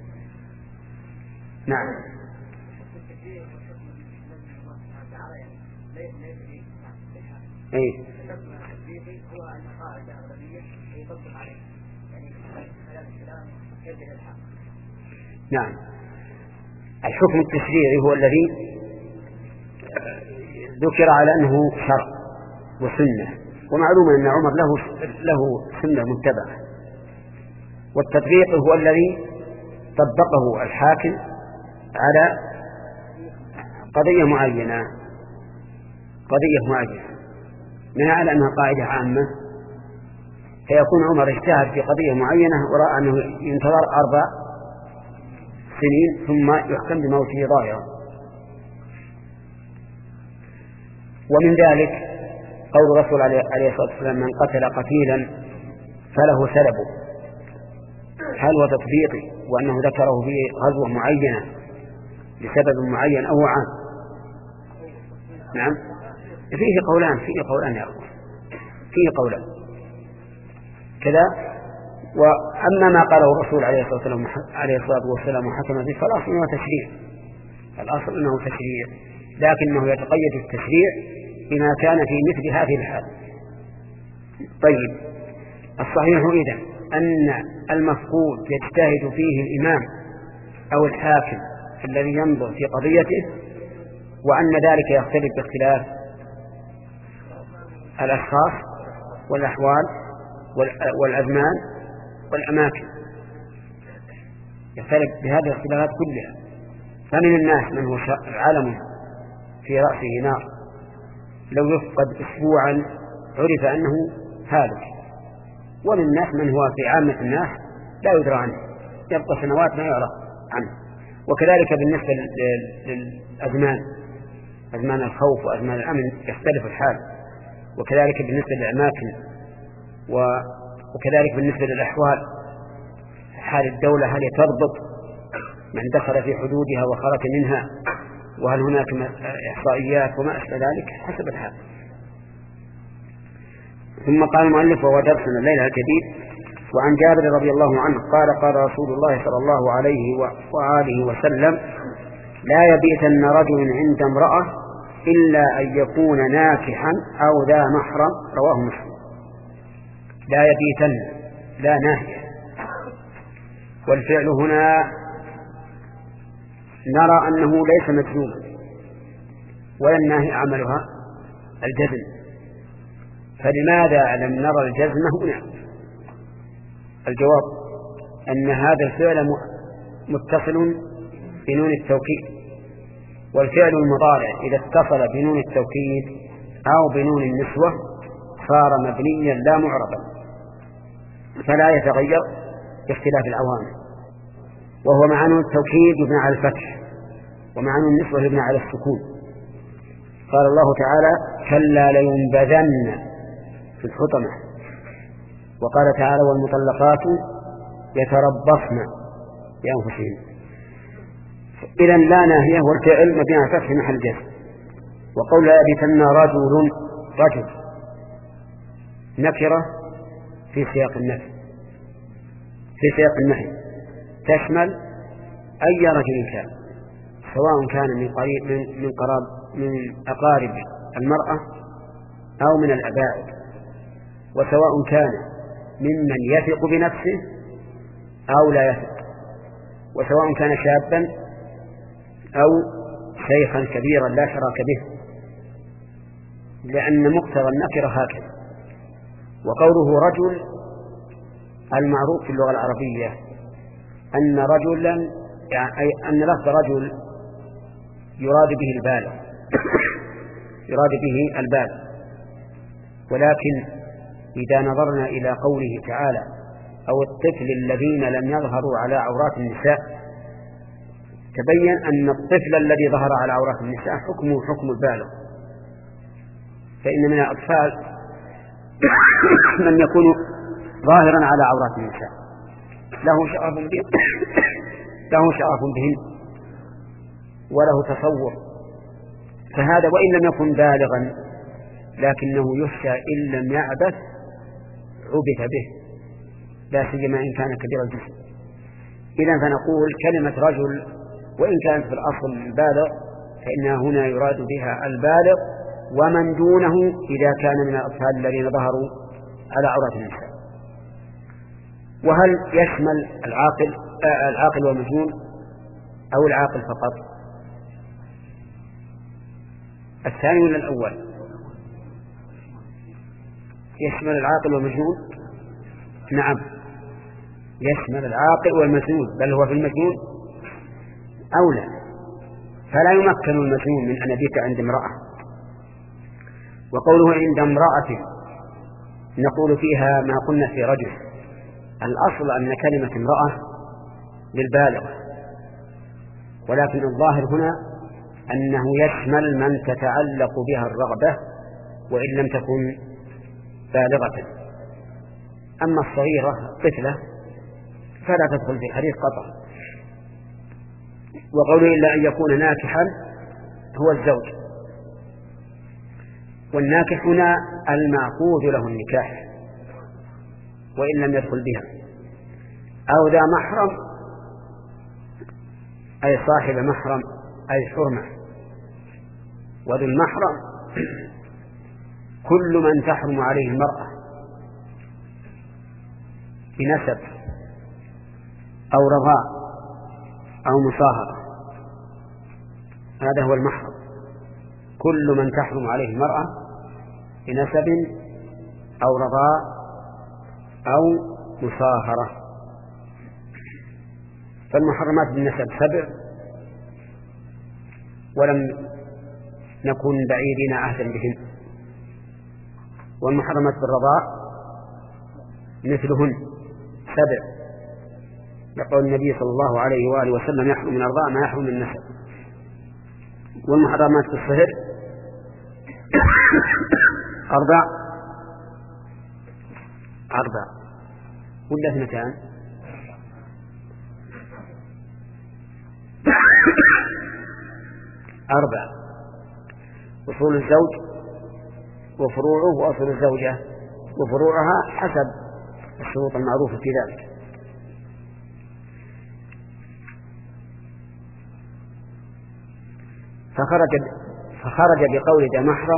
نعم. ايه نعم. الحكم التشريعي هو الذي ذكر على أنه شرع وسنة، ومعلوم أن عمر له له سنة متبعة. والتطبيق هو الذي طبقه الحاكم على قضية معينة قضية معينة منها على أنها قاعدة عامة، فيكون عمر اجتهد في قضية معينة ورأى أنه ينتظر أربع سنين ثم يحكم بموته ظاهرا. ومن ذلك قول الرسول عليه الصلاة والسلام: من قتل قتيلا فله سلبه. هل هو تطبيقي وأنه ذكره في غزوة معينة لسبب معين أو عام؟ نعم فيه قولان فيه قولان يا أخوان فيه قولان كذا. وأما ما قاله الرسول عليه الصلاة والسلام عليه الصلاة والسلام وحكم به فالأصل أنه تشريع الأصل أنه تشريع لكنه يتقيد التشريع بما كان في مثل هذه الحال. طيب الصحيح إذن أن المفقود يجتهد فيه الإمام أو الحاكم الذي ينظر في قضيته، وأن ذلك يختلف باختلاف الأشخاص والأحوال والأزمان والأماكن، يختلف بهذه الاختلافات كلها. فمن الناس من هو علم في رأسه نار لو يفقد أسبوعا عرف أنه هالك، ومن الناس من هو في عامة الناس لا يدرى عنه يبقى سنوات ما يعرف عنه. وكذلك بالنسبة للأزمان، أزمان الخوف وأزمان الأمن يختلف الحال، وكذلك بالنسبة للأماكن، وكذلك بالنسبة للأحوال، حال الدولة هل تربط من دخل في حدودها وخرج منها، وهل هناك إحصائيات وما أشبه ذلك حسب الحال. ثم قال المؤلف: وهو درسنا الليلة الجديد. وعن جابر رضي الله عنه قال: قال رسول الله صلى الله عليه وآله وسلم: لا يبيتن رجل عند امرأة إلا أن يكون ناكحا أو ذا محرم. رواه مسلم. لا يبيتن، لا ناهية، والفعل هنا نرى أنه ليس مجزوما، ولا الناهي عملها الجزم، فلماذا لم نرى الجزم هنا؟ الجواب أن هذا الفعل متصل بنون التوكيد، والفعل المضارع إذا اتصل بنون التوكيد أو بنون النسوة صار مبنيا لا معربا، فلا يتغير باختلاف العوامل. وهو مع نون التوكيد يبنى على الفتح، ومع نون النسوة يبنى على السكون. قال الله تعالى: كلا لينبذن في الحطمة. وقال تعالى: والمطلقات يتربصن بأنفسهن. إذن لا ناهية، والفعل مبني على الفتح محل جزم. وقول لا يبيتن رجل، رجل نكرة في سياق النفي، في سياق النهي تشمل أي رجل كان، سواء كان من قريب من من قراب من أقارب المرأة أو من الأبائد، وسواء كان ممن يثق بنفسه أو لا يثق، وسواء كان شابا أو شيخا كبيرا لا شراك به، لأن مقتضى النكرة هكذا. وقوله رجل المعروف في اللغة العربية أن رجلا يعني أن لفظ رجل يراد به البالغ يراد به البالغ ولكن إذا نظرنا إلى قوله تعالى: أو الطفل الذين لم يظهروا على عورات النساء، تبين أن الطفل الذي ظهر على عورات النساء حكمه حكم البالغ، فإن من الأطفال من يكون ظاهرا على عورات النساء له شغف بهن له شغف بهن وله تصور، فهذا وإن لم يكن بالغا لكنه يخشى إن لم يعبث عبث به، لا سيما إن كان كبير الجسم. إذن فنقول كلمة رجل وإن كانت في الأصل بالغ فإنها هنا يراد بها البالغ ومن دونه إذا كان من الأطفال الذين ظهروا على عورات النساء. وهل يشمل العاقل آه العاقل والمجنون أو العاقل فقط؟ الثاني ولا الأول؟ يشمل العاقل والمجنون؟ نعم، يشمل العاقل والمجنون، بل هو في المجنون أولى، فلا يمكن المجنون من أن يبيت عند امرأة. وقوله عند امرأة نقول فيها ما قلنا في رجل، الأصل أن كلمة امرأة للبالغ، ولكن الظاهر هنا أنه يشمل من تتعلق بها الرغبة وإن لم تكن بالغة. أما الصغيرة الطفلة فلا تدخل في الحديث قطعا. وقوله إلا أن يكون ناكحا هو الزوج، والناكح هنا المعقود له النكاح وإن لم يدخل بها، أو ذا محرم أي صاحب محرم أي حرمة. وذو المحرم كل من تحرم عليه المرأة بنسب أو رضاء أو مصاهرة، هذا هو المحرم، كل من تحرم عليه المرأة بنسب أو رضاء أو مصاهرة. فالمحرمات بالنسب سبع ولم نكن بعيدين عهدا بهن، والمحرمات بالرضاء مثلهن سبع يقول النبي صلى الله عليه وآله وسلم يحرم من الرضاع ما يحرم من النسب. والمحرمات في الصهر أربع أربع ولا اثنتان؟ أربع: أصول الزوج وفروعه، وأصول الزوجة وفروعها حسب الشروط المعروفة في ذلك. فخرج فخرج بقول ذا محرم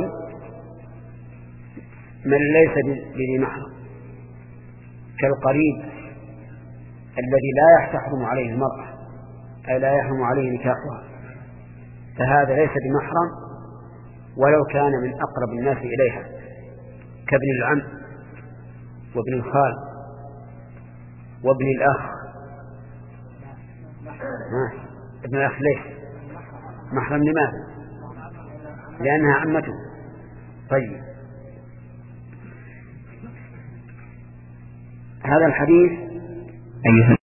من ليس بذي محرم، كالقريب الذي لا يحرم عليه المرأة، أي لا يحرم عليه نكاحها، فهذا ليس بمحرم ولو كان من أقرب الناس إليها، كابن العم وابن الخال وابن الأخ. ابن الأخ ليش محرم؟ لماذا؟ لأنها عمته. طيب، هذا الحديث أيها